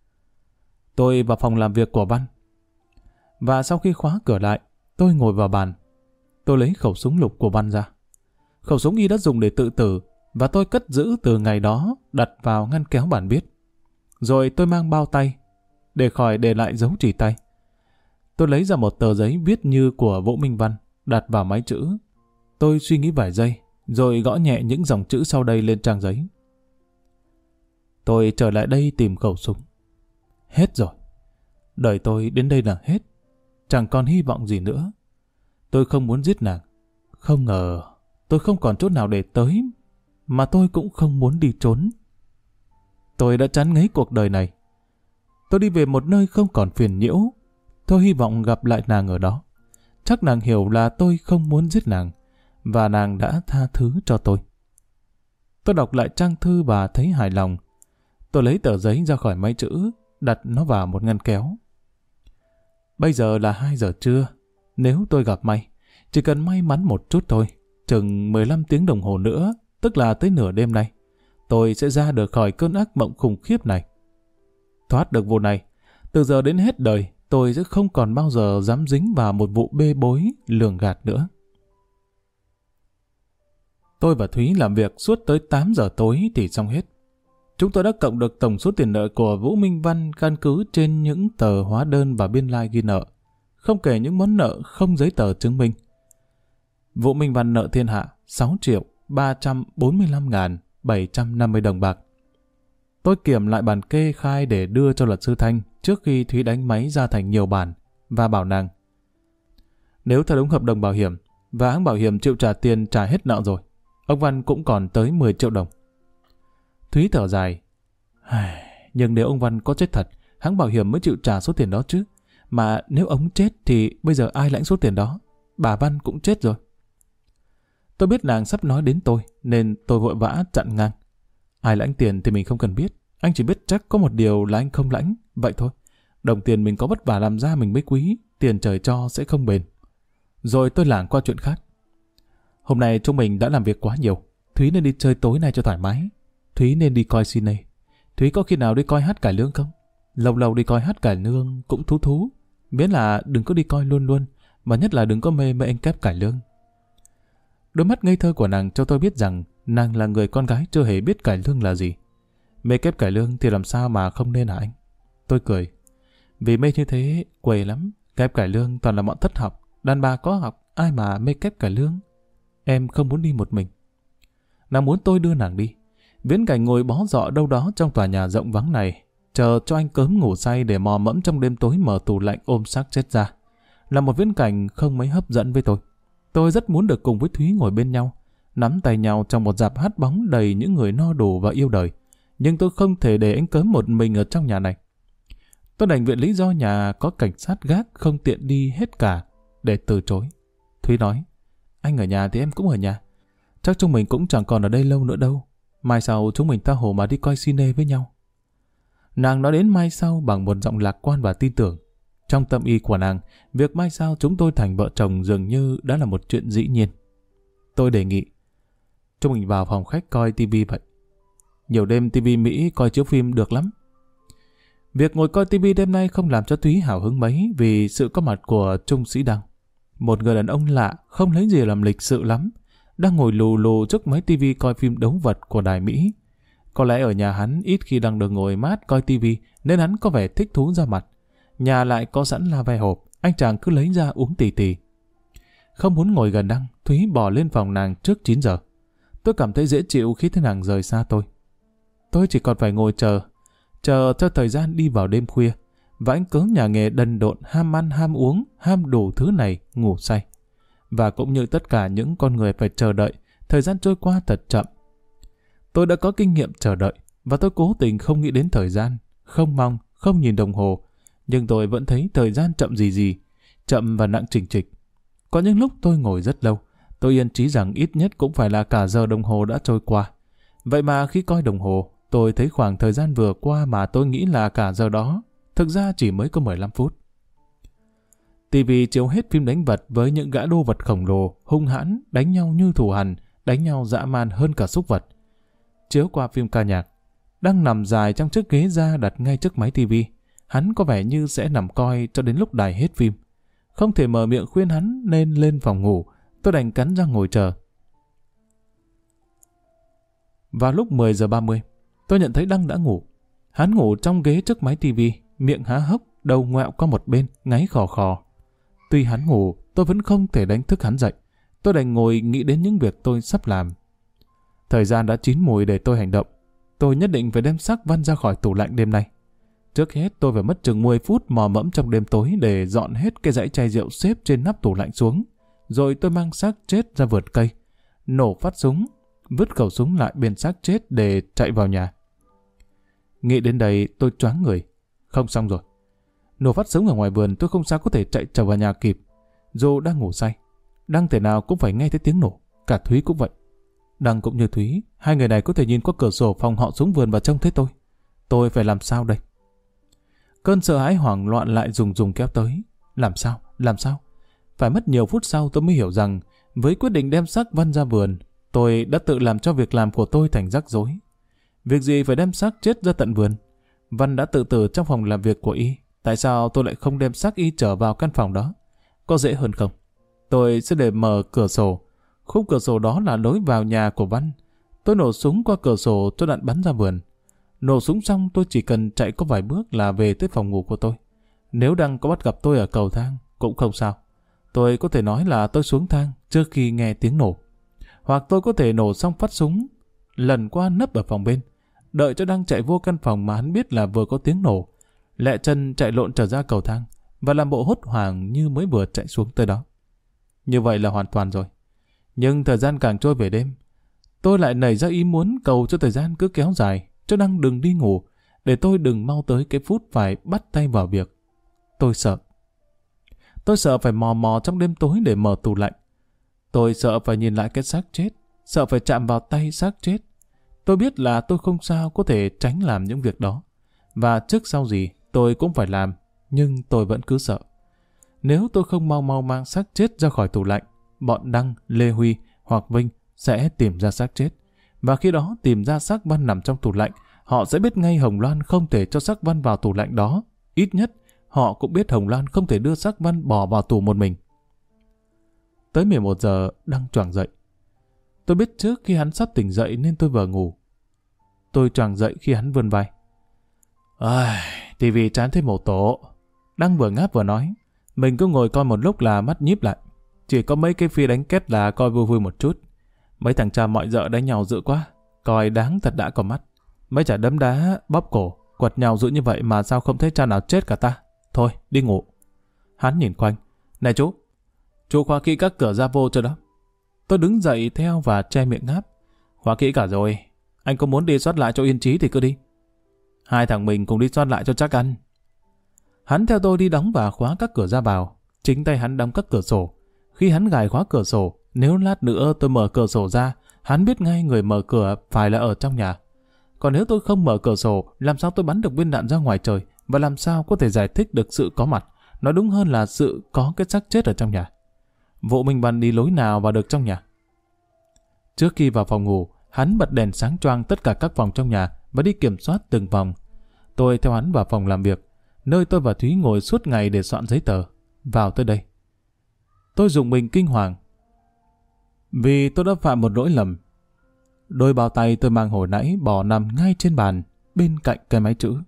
S1: Tôi vào phòng làm việc của Văn. Và sau khi khóa cửa lại, tôi ngồi vào bàn. Tôi lấy khẩu súng lục của Văn ra. Khẩu súng y đã dùng để tự tử, và tôi cất giữ từ ngày đó, đặt vào ngăn kéo bàn viết. Rồi tôi mang bao tay, để khỏi để lại dấu chỉ tay. Tôi lấy ra một tờ giấy viết như của Vũ Minh Văn, đặt vào máy chữ. Tôi suy nghĩ vài giây, rồi gõ nhẹ những dòng chữ sau đây lên trang giấy. Tôi trở lại đây tìm khẩu súng. Hết rồi. Đời tôi đến đây là hết. Chẳng còn hy vọng gì nữa. Tôi không muốn giết nàng. Không ngờ tôi không còn chỗ nào để tới, mà tôi cũng không muốn đi trốn. Tôi đã chán ngấy cuộc đời này. Tôi đi về một nơi không còn phiền nhiễu. Tôi hy vọng gặp lại nàng ở đó. Chắc nàng hiểu là tôi không muốn giết nàng, và nàng đã tha thứ cho tôi. Tôi đọc lại trang thư và thấy hài lòng. Tôi lấy tờ giấy ra khỏi máy chữ, đặt nó vào một ngăn kéo. Bây giờ là 2 giờ trưa. Nếu tôi gặp may, chỉ cần may mắn một chút thôi, chừng 15 tiếng đồng hồ nữa, tức là tới nửa đêm nay, tôi sẽ ra được khỏi cơn ác mộng khủng khiếp này. Thoát được vụ này, từ giờ đến hết đời, tôi sẽ không còn bao giờ dám dính vào một vụ bê bối, lường gạt nữa. Tôi và Thúy làm việc suốt tới 8 giờ tối thì xong hết. Chúng tôi đã cộng được tổng số tiền nợ của Vũ Minh Văn căn cứ trên những tờ hóa đơn và biên lai ghi nợ, không kể những món nợ không giấy tờ chứng minh. Vũ Minh Văn nợ thiên hạ 6.345.750 đồng bạc. Tôi kiểm lại bản kê khai để đưa cho luật sư Thanh trước khi Thúy đánh máy ra thành nhiều bản và bảo nàng: nếu theo đúng hợp đồng bảo hiểm và hãng bảo hiểm chịu trả tiền trả hết nợ rồi, ông Văn cũng còn tới 10 triệu đồng. Thúy thở dài: nhưng nếu ông Văn có chết thật, hãng bảo hiểm mới chịu trả số tiền đó chứ. Mà nếu ông chết thì bây giờ ai lãnh số tiền đó? Bà Văn cũng chết rồi. Tôi biết nàng sắp nói đến tôi, nên tôi vội vã chặn ngang: ai lãnh tiền thì mình không cần biết. Anh chỉ biết chắc có một điều là anh không lãnh, vậy thôi. Đồng tiền mình có vất vả làm ra mình mới quý, tiền trời cho sẽ không bền. Rồi tôi lảng qua chuyện khác. Hôm nay chúng mình đã làm việc quá nhiều. Thúy nên đi chơi tối nay cho thoải mái. Thúy nên đi coi cine. Thúy có khi nào đi coi hát cải lương không? Lâu lâu đi coi hát cải lương cũng thú thú. Miễn là đừng có đi coi luôn luôn, mà nhất là đừng có mê anh kép cải lương. Đôi mắt ngây thơ của nàng cho tôi biết rằng nàng là người con gái chưa hề biết cải lương là gì. Mê kép cải lương thì làm sao mà không nên hả anh? Tôi cười. Vì mê như thế, quầy lắm. Kép cải lương toàn là bọn thất học. Đàn bà có học, ai mà mê kép cải lương? Em không muốn đi một mình. Nàng muốn tôi đưa nàng đi. Viễn cảnh ngồi bó dọ đâu đó trong tòa nhà rộng vắng này, chờ cho anh cớm ngủ say để mò mẫm trong đêm tối mở tủ lạnh ôm xác chết ra, là một viễn cảnh không mấy hấp dẫn với tôi. Tôi rất muốn được cùng với Thúy ngồi bên nhau, nắm tay nhau trong một rạp hát bóng đầy những người no đủ và yêu đời. Nhưng tôi không thể để anh cớm một mình ở trong nhà này. Tôi đành viện lý do nhà có cảnh sát gác không tiện đi hết cả để từ chối. Thúy nói: anh ở nhà thì em cũng ở nhà. Chắc chúng mình cũng chẳng còn ở đây lâu nữa đâu. Mai sau chúng mình tha hồ mà đi coi cine với nhau. Nàng nói đến mai sau bằng một giọng lạc quan và tin tưởng. Trong tâm ý của nàng, việc mai sau chúng tôi thành vợ chồng dường như đã là một chuyện dĩ nhiên. Tôi đề nghị chúng mình vào phòng khách coi tivi vậy. Nhiều đêm tivi Mỹ coi chiếu phim được lắm. Việc ngồi coi tivi đêm nay không làm cho Thúy hào hứng mấy vì sự có mặt của Trung Sĩ Đăng. Một người đàn ông lạ, không lấy gì làm lịch sự lắm, đang ngồi lù lù trước máy tivi coi phim đấu vật của đài Mỹ. Có lẽ ở nhà hắn ít khi Đăng được ngồi mát coi tivi nên hắn có vẻ thích thú ra mặt. Nhà lại có sẵn la ve hộp, anh chàng cứ lấy ra uống tì tì. Không muốn ngồi gần Đăng, Thúy bỏ lên phòng nàng trước 9 giờ. Tôi cảm thấy dễ chịu khi thấy nàng rời xa tôi. Tôi chỉ còn phải ngồi chờ cho thời gian đi vào đêm khuya, và anh cớ nhà nghề đần độn ham ăn ham uống, ham đủ thứ này, ngủ say. Và cũng như tất cả những con người phải chờ đợi, thời gian trôi qua thật chậm. Tôi đã có kinh nghiệm chờ đợi, và tôi cố tình không nghĩ đến thời gian, không mong, không nhìn đồng hồ, nhưng tôi vẫn thấy thời gian chậm gì, chậm và nặng chỉnh trịch. Có những lúc tôi ngồi rất lâu, tôi yên trí rằng ít nhất cũng phải là cả giờ đồng hồ đã trôi qua. Vậy mà khi coi đồng hồ, tôi thấy khoảng thời gian vừa qua mà tôi nghĩ là cả giờ đó, thực ra chỉ mới có 15 phút. TV chiếu hết phim đánh vật với những gã đô vật khổng lồ, hung hãn, đánh nhau như thù hằn, đánh nhau dã man hơn cả súc vật. Chiếu qua phim ca nhạc, đang nằm dài trong chiếc ghế da đặt ngay trước máy TV. Hắn có vẻ như sẽ nằm coi cho đến lúc đài hết phim. Không thể mở miệng khuyên hắn nên lên phòng ngủ, tôi đành cắn răng ngồi chờ. Vào lúc 10 giờ 30, tôi nhận thấy Đăng đã ngủ. Hắn ngủ trong ghế trước máy TV, miệng há hốc, đầu ngoẹo qua một bên, ngáy khò khò. Tuy hắn ngủ, tôi vẫn không thể đánh thức hắn dậy. Tôi đành ngồi nghĩ đến những việc tôi sắp làm. Thời gian đã chín mùi để tôi hành động. Tôi nhất định phải đem xác Văn ra khỏi tủ lạnh đêm nay. Trước hết tôi phải mất chừng 10 phút mò mẫm trong đêm tối để dọn hết cái dãy chai rượu xếp trên nắp tủ lạnh xuống. Rồi tôi mang xác chết ra vườn cây. nổ phát súng, vứt khẩu súng lại bên xác chết để chạy vào nhà. Nghĩ đến đây tôi choáng người. Không xong rồi. Nổ phát súng ở ngoài vườn tôi không sao có thể chạy trở vào nhà kịp. Dù đang ngủ say, Đăng thể nào cũng phải nghe thấy tiếng nổ. Cả Thúy cũng vậy. Đăng cũng như Thúy, hai người này có thể nhìn qua cửa sổ phòng họ xuống vườn và trông thấy tôi. Tôi phải làm sao đây? Cơn sợ hãi hoảng loạn lại rùng kéo tới. Làm sao? Làm sao? Phải mất nhiều phút sau tôi mới hiểu rằng với quyết định đem xác Văn ra vườn, tôi đã tự làm cho việc làm của tôi thành rắc rối. Việc gì phải đem xác chết ra tận vườn? Văn đã tự tử trong phòng làm việc của y. Tại sao tôi lại không đem xác y trở vào căn phòng đó? Có dễ hơn không? Tôi sẽ để mở cửa sổ. Khung cửa sổ đó là lối vào nhà của Văn. Tôi nổ súng qua cửa sổ cho đạn bắn ra vườn. Nổ súng xong tôi chỉ cần chạy có vài bước là về tới phòng ngủ của tôi. Nếu Đăng có bắt gặp tôi ở cầu thang cũng không sao. Tôi có thể nói là tôi xuống thang trước khi nghe tiếng nổ. Hoặc tôi có thể nổ xong phát súng, lần qua nấp ở phòng bên, đợi cho Đăng chạy vô căn phòng mà hắn biết là vừa có tiếng nổ, lẹ chân chạy lộn trở ra cầu thang và làm bộ hốt hoảng như mới vừa chạy xuống tới đó. Như vậy là hoàn toàn rồi. Nhưng thời gian càng trôi về đêm, tôi lại nảy ra ý muốn cầu cho thời gian cứ kéo dài, cho Đăng đừng đi ngủ, để tôi đừng mau tới cái phút phải bắt tay vào việc. Tôi sợ. Tôi sợ phải mò mò trong đêm tối để mở tủ lạnh. Tôi sợ phải nhìn lại cái xác chết, sợ phải chạm vào tay xác chết. Tôi biết là tôi không sao có thể tránh làm những việc đó. Và trước sau gì tôi cũng phải làm, nhưng tôi vẫn cứ sợ. Nếu tôi không mau mang xác chết ra khỏi tủ lạnh, bọn Đăng, Lê Huy hoặc Vinh sẽ tìm ra xác chết. Và khi đó tìm ra xác Văn nằm trong tủ lạnh, họ sẽ biết ngay Hồng Loan không thể cho xác Văn vào tủ lạnh đó. Ít nhất, họ cũng biết Hồng Loan không thể đưa xác Văn bỏ vào tủ một mình. Tới 11 giờ, Đăng choàng dậy. Tôi biết trước khi hắn sắp tỉnh dậy nên tôi vừa ngủ. Tôi choàng dậy khi hắn vươn vai. TV chán thế một tổ. Đăng vừa ngáp vừa nói. Mình cứ ngồi coi một lúc là mắt nhíp lại. Chỉ có mấy cái phi đánh két là coi vui vui một chút. Mấy thằng cha mọi dợ đánh nhau dữ quá. Coi đáng thật đã có mắt. Mấy chả đấm đá, bóp cổ, quật nhau dữ như vậy mà sao không thấy cha nào chết cả ta. Thôi, đi ngủ. Hắn nhìn quanh. Này chú khóa kỹ các cửa ra vô cho đó. Tôi đứng dậy theo và che miệng ngáp. Khóa kỹ cả rồi. Anh có muốn đi soát lại cho yên trí thì cứ đi. Hai thằng mình cùng đi soát lại cho chắc ăn. Hắn theo tôi đi đóng và khóa các cửa ra vào. Chính tay hắn đóng các cửa sổ. Khi hắn gài khóa cửa sổ, nếu lát nữa tôi mở cửa sổ ra, hắn biết ngay người mở cửa phải là ở trong nhà. Còn nếu tôi không mở cửa sổ, làm sao tôi bắn được viên đạn ra ngoài trời và làm sao có thể giải thích được sự có mặt, nói đúng hơn là sự có cái xác chết ở trong nhà. Vụ mình bắn đi lối nào vào được trong nhà? Trước khi vào phòng ngủ, hắn bật đèn sáng choang tất cả các phòng trong nhà và đi kiểm soát từng phòng. Tôi theo hắn vào phòng làm việc, nơi tôi và Thúy ngồi suốt ngày để soạn giấy tờ. Vào tới đây, tôi rùng mình kinh hoàng vì tôi đã phạm một lỗi lầm. Đôi bao tay tôi mang hồi nãy bỏ nằm ngay trên bàn bên cạnh cái máy chữ.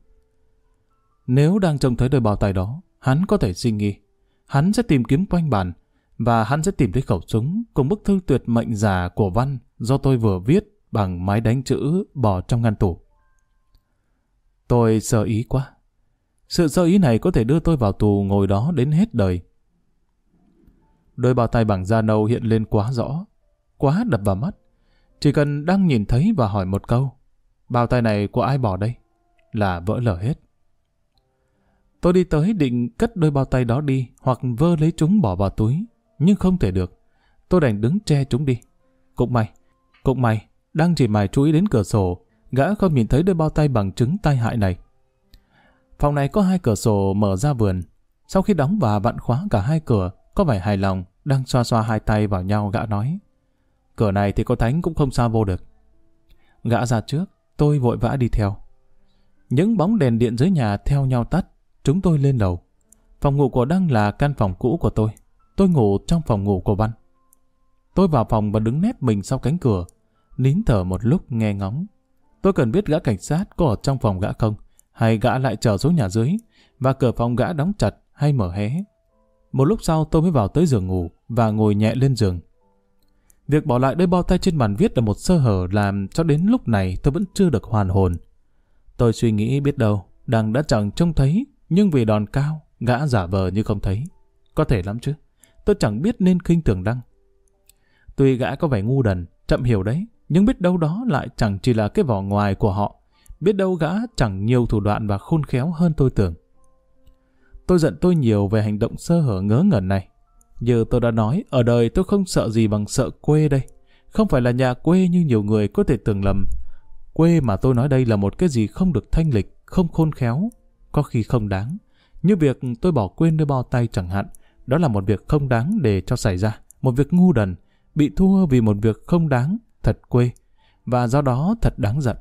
S1: Nếu đang trông thấy đôi bao tay đó, hắn có thể suy nghi. Hắn sẽ tìm kiếm quanh bàn và hắn sẽ tìm thấy khẩu súng cùng bức thư tuyệt mệnh giả của Văn do tôi vừa viết bằng máy đánh chữ bỏ trong ngăn tủ. Tôi sơ ý quá. Sự sơ ý này có thể đưa tôi vào tù ngồi đó đến hết đời. Đôi bao tay bằng da nâu hiện lên quá rõ, quá đập vào mắt. Chỉ cần đang nhìn thấy và hỏi một câu, bao tay này của ai bỏ đây, là vỡ lở hết. Tôi đi tới định cất đôi bao tay đó đi hoặc vơ lấy chúng bỏ vào túi, nhưng không thể được. Tôi đành đứng che chúng đi. Cũng may, đang chỉ mải chú ý đến cửa sổ, gã không nhìn thấy đôi bao tay bằng chứng tai hại này. Phòng này có 2 cửa sổ mở ra vườn. Sau khi đóng và vặn khóa cả 2 cửa, có vẻ hài lòng, đang xoa xoa 2 tay vào nhau, gã nói: cửa này thì có thánh cũng không sao vô được. Gã ra trước, tôi vội vã đi theo. Những bóng đèn điện dưới nhà theo nhau tắt, chúng tôi lên lầu. Phòng ngủ của Đăng là căn phòng cũ của tôi. Tôi ngủ trong phòng ngủ của Văn. Tôi vào phòng và đứng nép mình sau cánh cửa, nín thở một lúc nghe ngóng. Tôi cần biết gã cảnh sát có ở trong phòng gã không, hay gã lại trở xuống nhà dưới, và cửa phòng gã đóng chặt hay mở hé. Một lúc sau tôi mới vào tới giường ngủ và ngồi nhẹ lên giường. Việc bỏ lại đôi bao tay trên bàn viết là một sơ hở làm cho đến lúc này tôi vẫn chưa được hoàn hồn. Tôi suy nghĩ biết đâu Đăng đã chẳng trông thấy, nhưng vì đòn cao, gã giả vờ như không thấy. Có thể lắm chứ. Tôi chẳng biết nên khinh thường Đăng. Tuy gã có vẻ ngu đần, chậm hiểu đấy, nhưng biết đâu đó lại chẳng chỉ là cái vỏ ngoài của họ. Biết đâu gã chẳng nhiều thủ đoạn và khôn khéo hơn tôi tưởng. Tôi giận tôi nhiều về hành động sơ hở ngớ ngẩn này. Như tôi đã nói, ở đời tôi không sợ gì bằng sợ quê đây. Không phải là nhà quê như nhiều người có thể tưởng lầm. Quê mà tôi nói đây là một cái gì không được thanh lịch, không khôn khéo, có khi không đáng. Như việc tôi bỏ quên đôi bao tay chẳng hạn, đó là một việc không đáng để cho xảy ra. Một việc ngu đần, bị thua vì một việc không đáng, thật quê, và do đó thật đáng giận.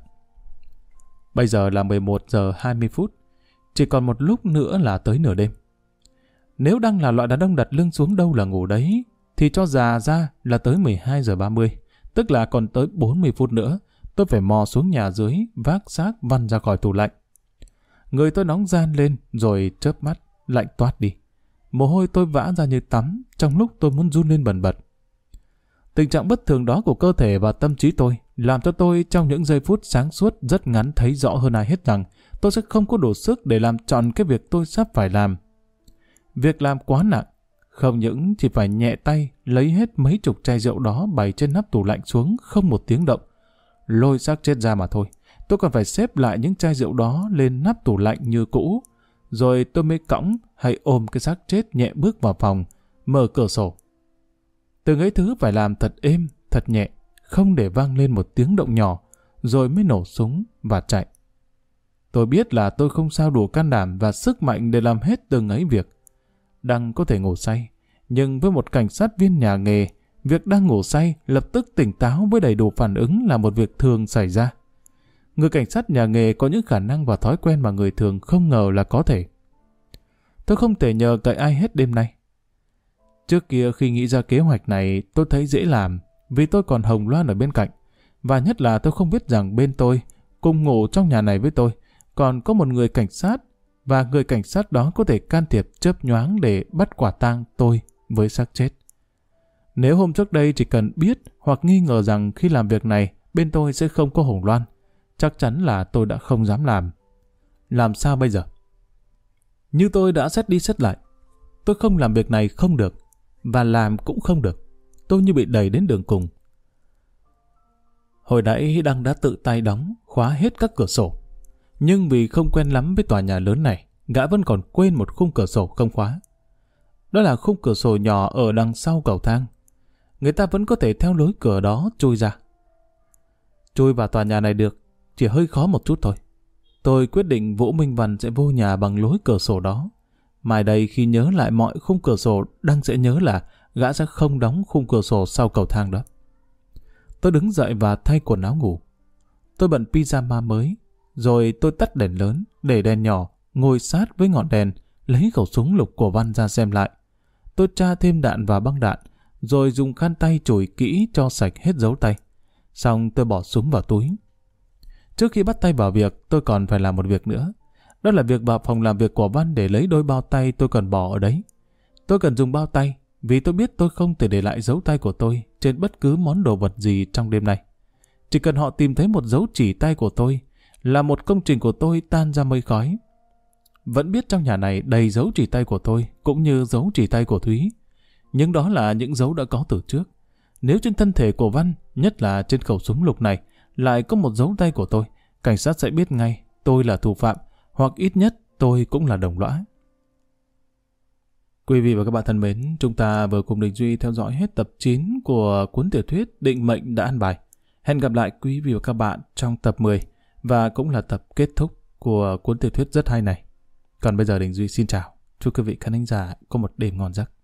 S1: Bây giờ là 11 giờ 20 phút, chỉ còn một lúc nữa là tới nửa đêm. Nếu đang là loại đàn ông đặt lưng xuống đâu là ngủ đấy, thì cho già ra là tới 12 giờ 30, tức là còn tới 40 phút nữa, tôi phải mò xuống nhà dưới, vác xác văng ra khỏi tủ lạnh. Người tôi nóng ran lên, rồi chớp mắt, lạnh toát đi. Mồ hôi tôi vã ra như tắm, trong lúc tôi muốn run lên bần bật. Tình trạng bất thường đó của cơ thể và tâm trí tôi làm cho tôi trong những giây phút sáng suốt rất ngắn thấy rõ hơn ai hết rằng tôi sẽ không có đủ sức để làm trọn cái việc tôi sắp phải làm. Việc làm quá nặng, không những chỉ phải nhẹ tay lấy hết mấy chục chai rượu đó bày trên nắp tủ lạnh xuống không một tiếng động, lôi xác chết ra mà thôi. Tôi còn phải xếp lại những chai rượu đó lên nắp tủ lạnh như cũ, rồi tôi mới cõng hay ôm cái xác chết nhẹ bước vào phòng, mở cửa sổ. Từng ấy thứ phải làm thật êm, thật nhẹ, không để vang lên một tiếng động nhỏ, rồi mới nổ súng và chạy. Tôi biết là tôi không sao đủ can đảm và sức mạnh để làm hết từng ấy việc. Đang có thể ngủ say, nhưng với một cảnh sát viên nhà nghề, việc đang ngủ say lập tức tỉnh táo với đầy đủ phản ứng là một việc thường xảy ra. Người cảnh sát nhà nghề có những khả năng và thói quen mà người thường không ngờ là có thể. Tôi không thể nhờ cậy ai hết đêm nay. Trước kia khi nghĩ ra kế hoạch này tôi thấy dễ làm vì tôi còn Hồng Loan ở bên cạnh. Và nhất là tôi không biết rằng bên tôi, cùng ngủ trong nhà này với tôi, còn có một người cảnh sát, và người cảnh sát đó có thể can thiệp chớp nhoáng để bắt quả tang tôi với xác chết. Nếu hôm trước đây chỉ cần biết hoặc nghi ngờ rằng khi làm việc này bên tôi sẽ không có Hồng Loan, chắc chắn là tôi đã không dám làm. Làm sao bây giờ? Như tôi đã xét đi xét lại, tôi không làm việc này không được, và làm cũng không được. Tôi như bị đẩy đến đường cùng. Hồi nãy Đăng đã tự tay đóng, khóa hết các cửa sổ. Nhưng vì không quen lắm với tòa nhà lớn này, gã vẫn còn quên một khung cửa sổ không khóa. Đó là khung cửa sổ nhỏ ở đằng sau cầu thang. Người ta vẫn có thể theo lối cửa đó chui ra. Chui vào tòa nhà này được, chỉ hơi khó một chút thôi. Tôi quyết định Vũ Minh Văn sẽ vô nhà bằng lối cửa sổ đó. Mai đây khi nhớ lại mọi khung cửa sổ, Đăng sẽ nhớ là gã sẽ không đóng khung cửa sổ sau cầu thang đó. Tôi đứng dậy và thay quần áo ngủ. Tôi bận pyjama mới, rồi tôi tắt đèn lớn, để đèn nhỏ, ngồi sát với ngọn đèn, lấy khẩu súng lục của Văn ra xem lại. Tôi tra thêm đạn và băng đạn, rồi dùng khăn tay chùi kỹ cho sạch hết dấu tay. Xong tôi bỏ súng vào túi. Trước khi bắt tay vào việc, tôi còn phải làm một việc nữa. Đó là việc vào phòng làm việc của Văn để lấy đôi bao tay tôi còn bỏ ở đấy. Tôi cần dùng bao tay, vì tôi biết tôi không thể để lại dấu tay của tôi trên bất cứ món đồ vật gì trong đêm nay. Chỉ cần họ tìm thấy một dấu chỉ tay của tôi, là một công trình của tôi tan ra mây khói. Vẫn biết trong nhà này đầy dấu chỉ tay của tôi, cũng như dấu chỉ tay của Thúy. Nhưng đó là những dấu đã có từ trước. Nếu trên thân thể của Văn, nhất là trên khẩu súng lục này, lại có một dấu tay của tôi, cảnh sát sẽ biết ngay tôi là thủ phạm, hoặc ít nhất tôi cũng là đồng lõa. Quý vị và các bạn thân mến, chúng ta vừa cùng Đình Duy theo dõi hết tập 9 của cuốn tiểu thuyết Định Mệnh Đã An Bài. Hẹn gặp lại quý vị và các bạn trong tập 10 và cũng là tập kết thúc của cuốn tiểu thuyết rất hay này. Còn bây giờ Đình Duy xin chào. Chúc quý vị khán thính giả có một đêm ngon giấc.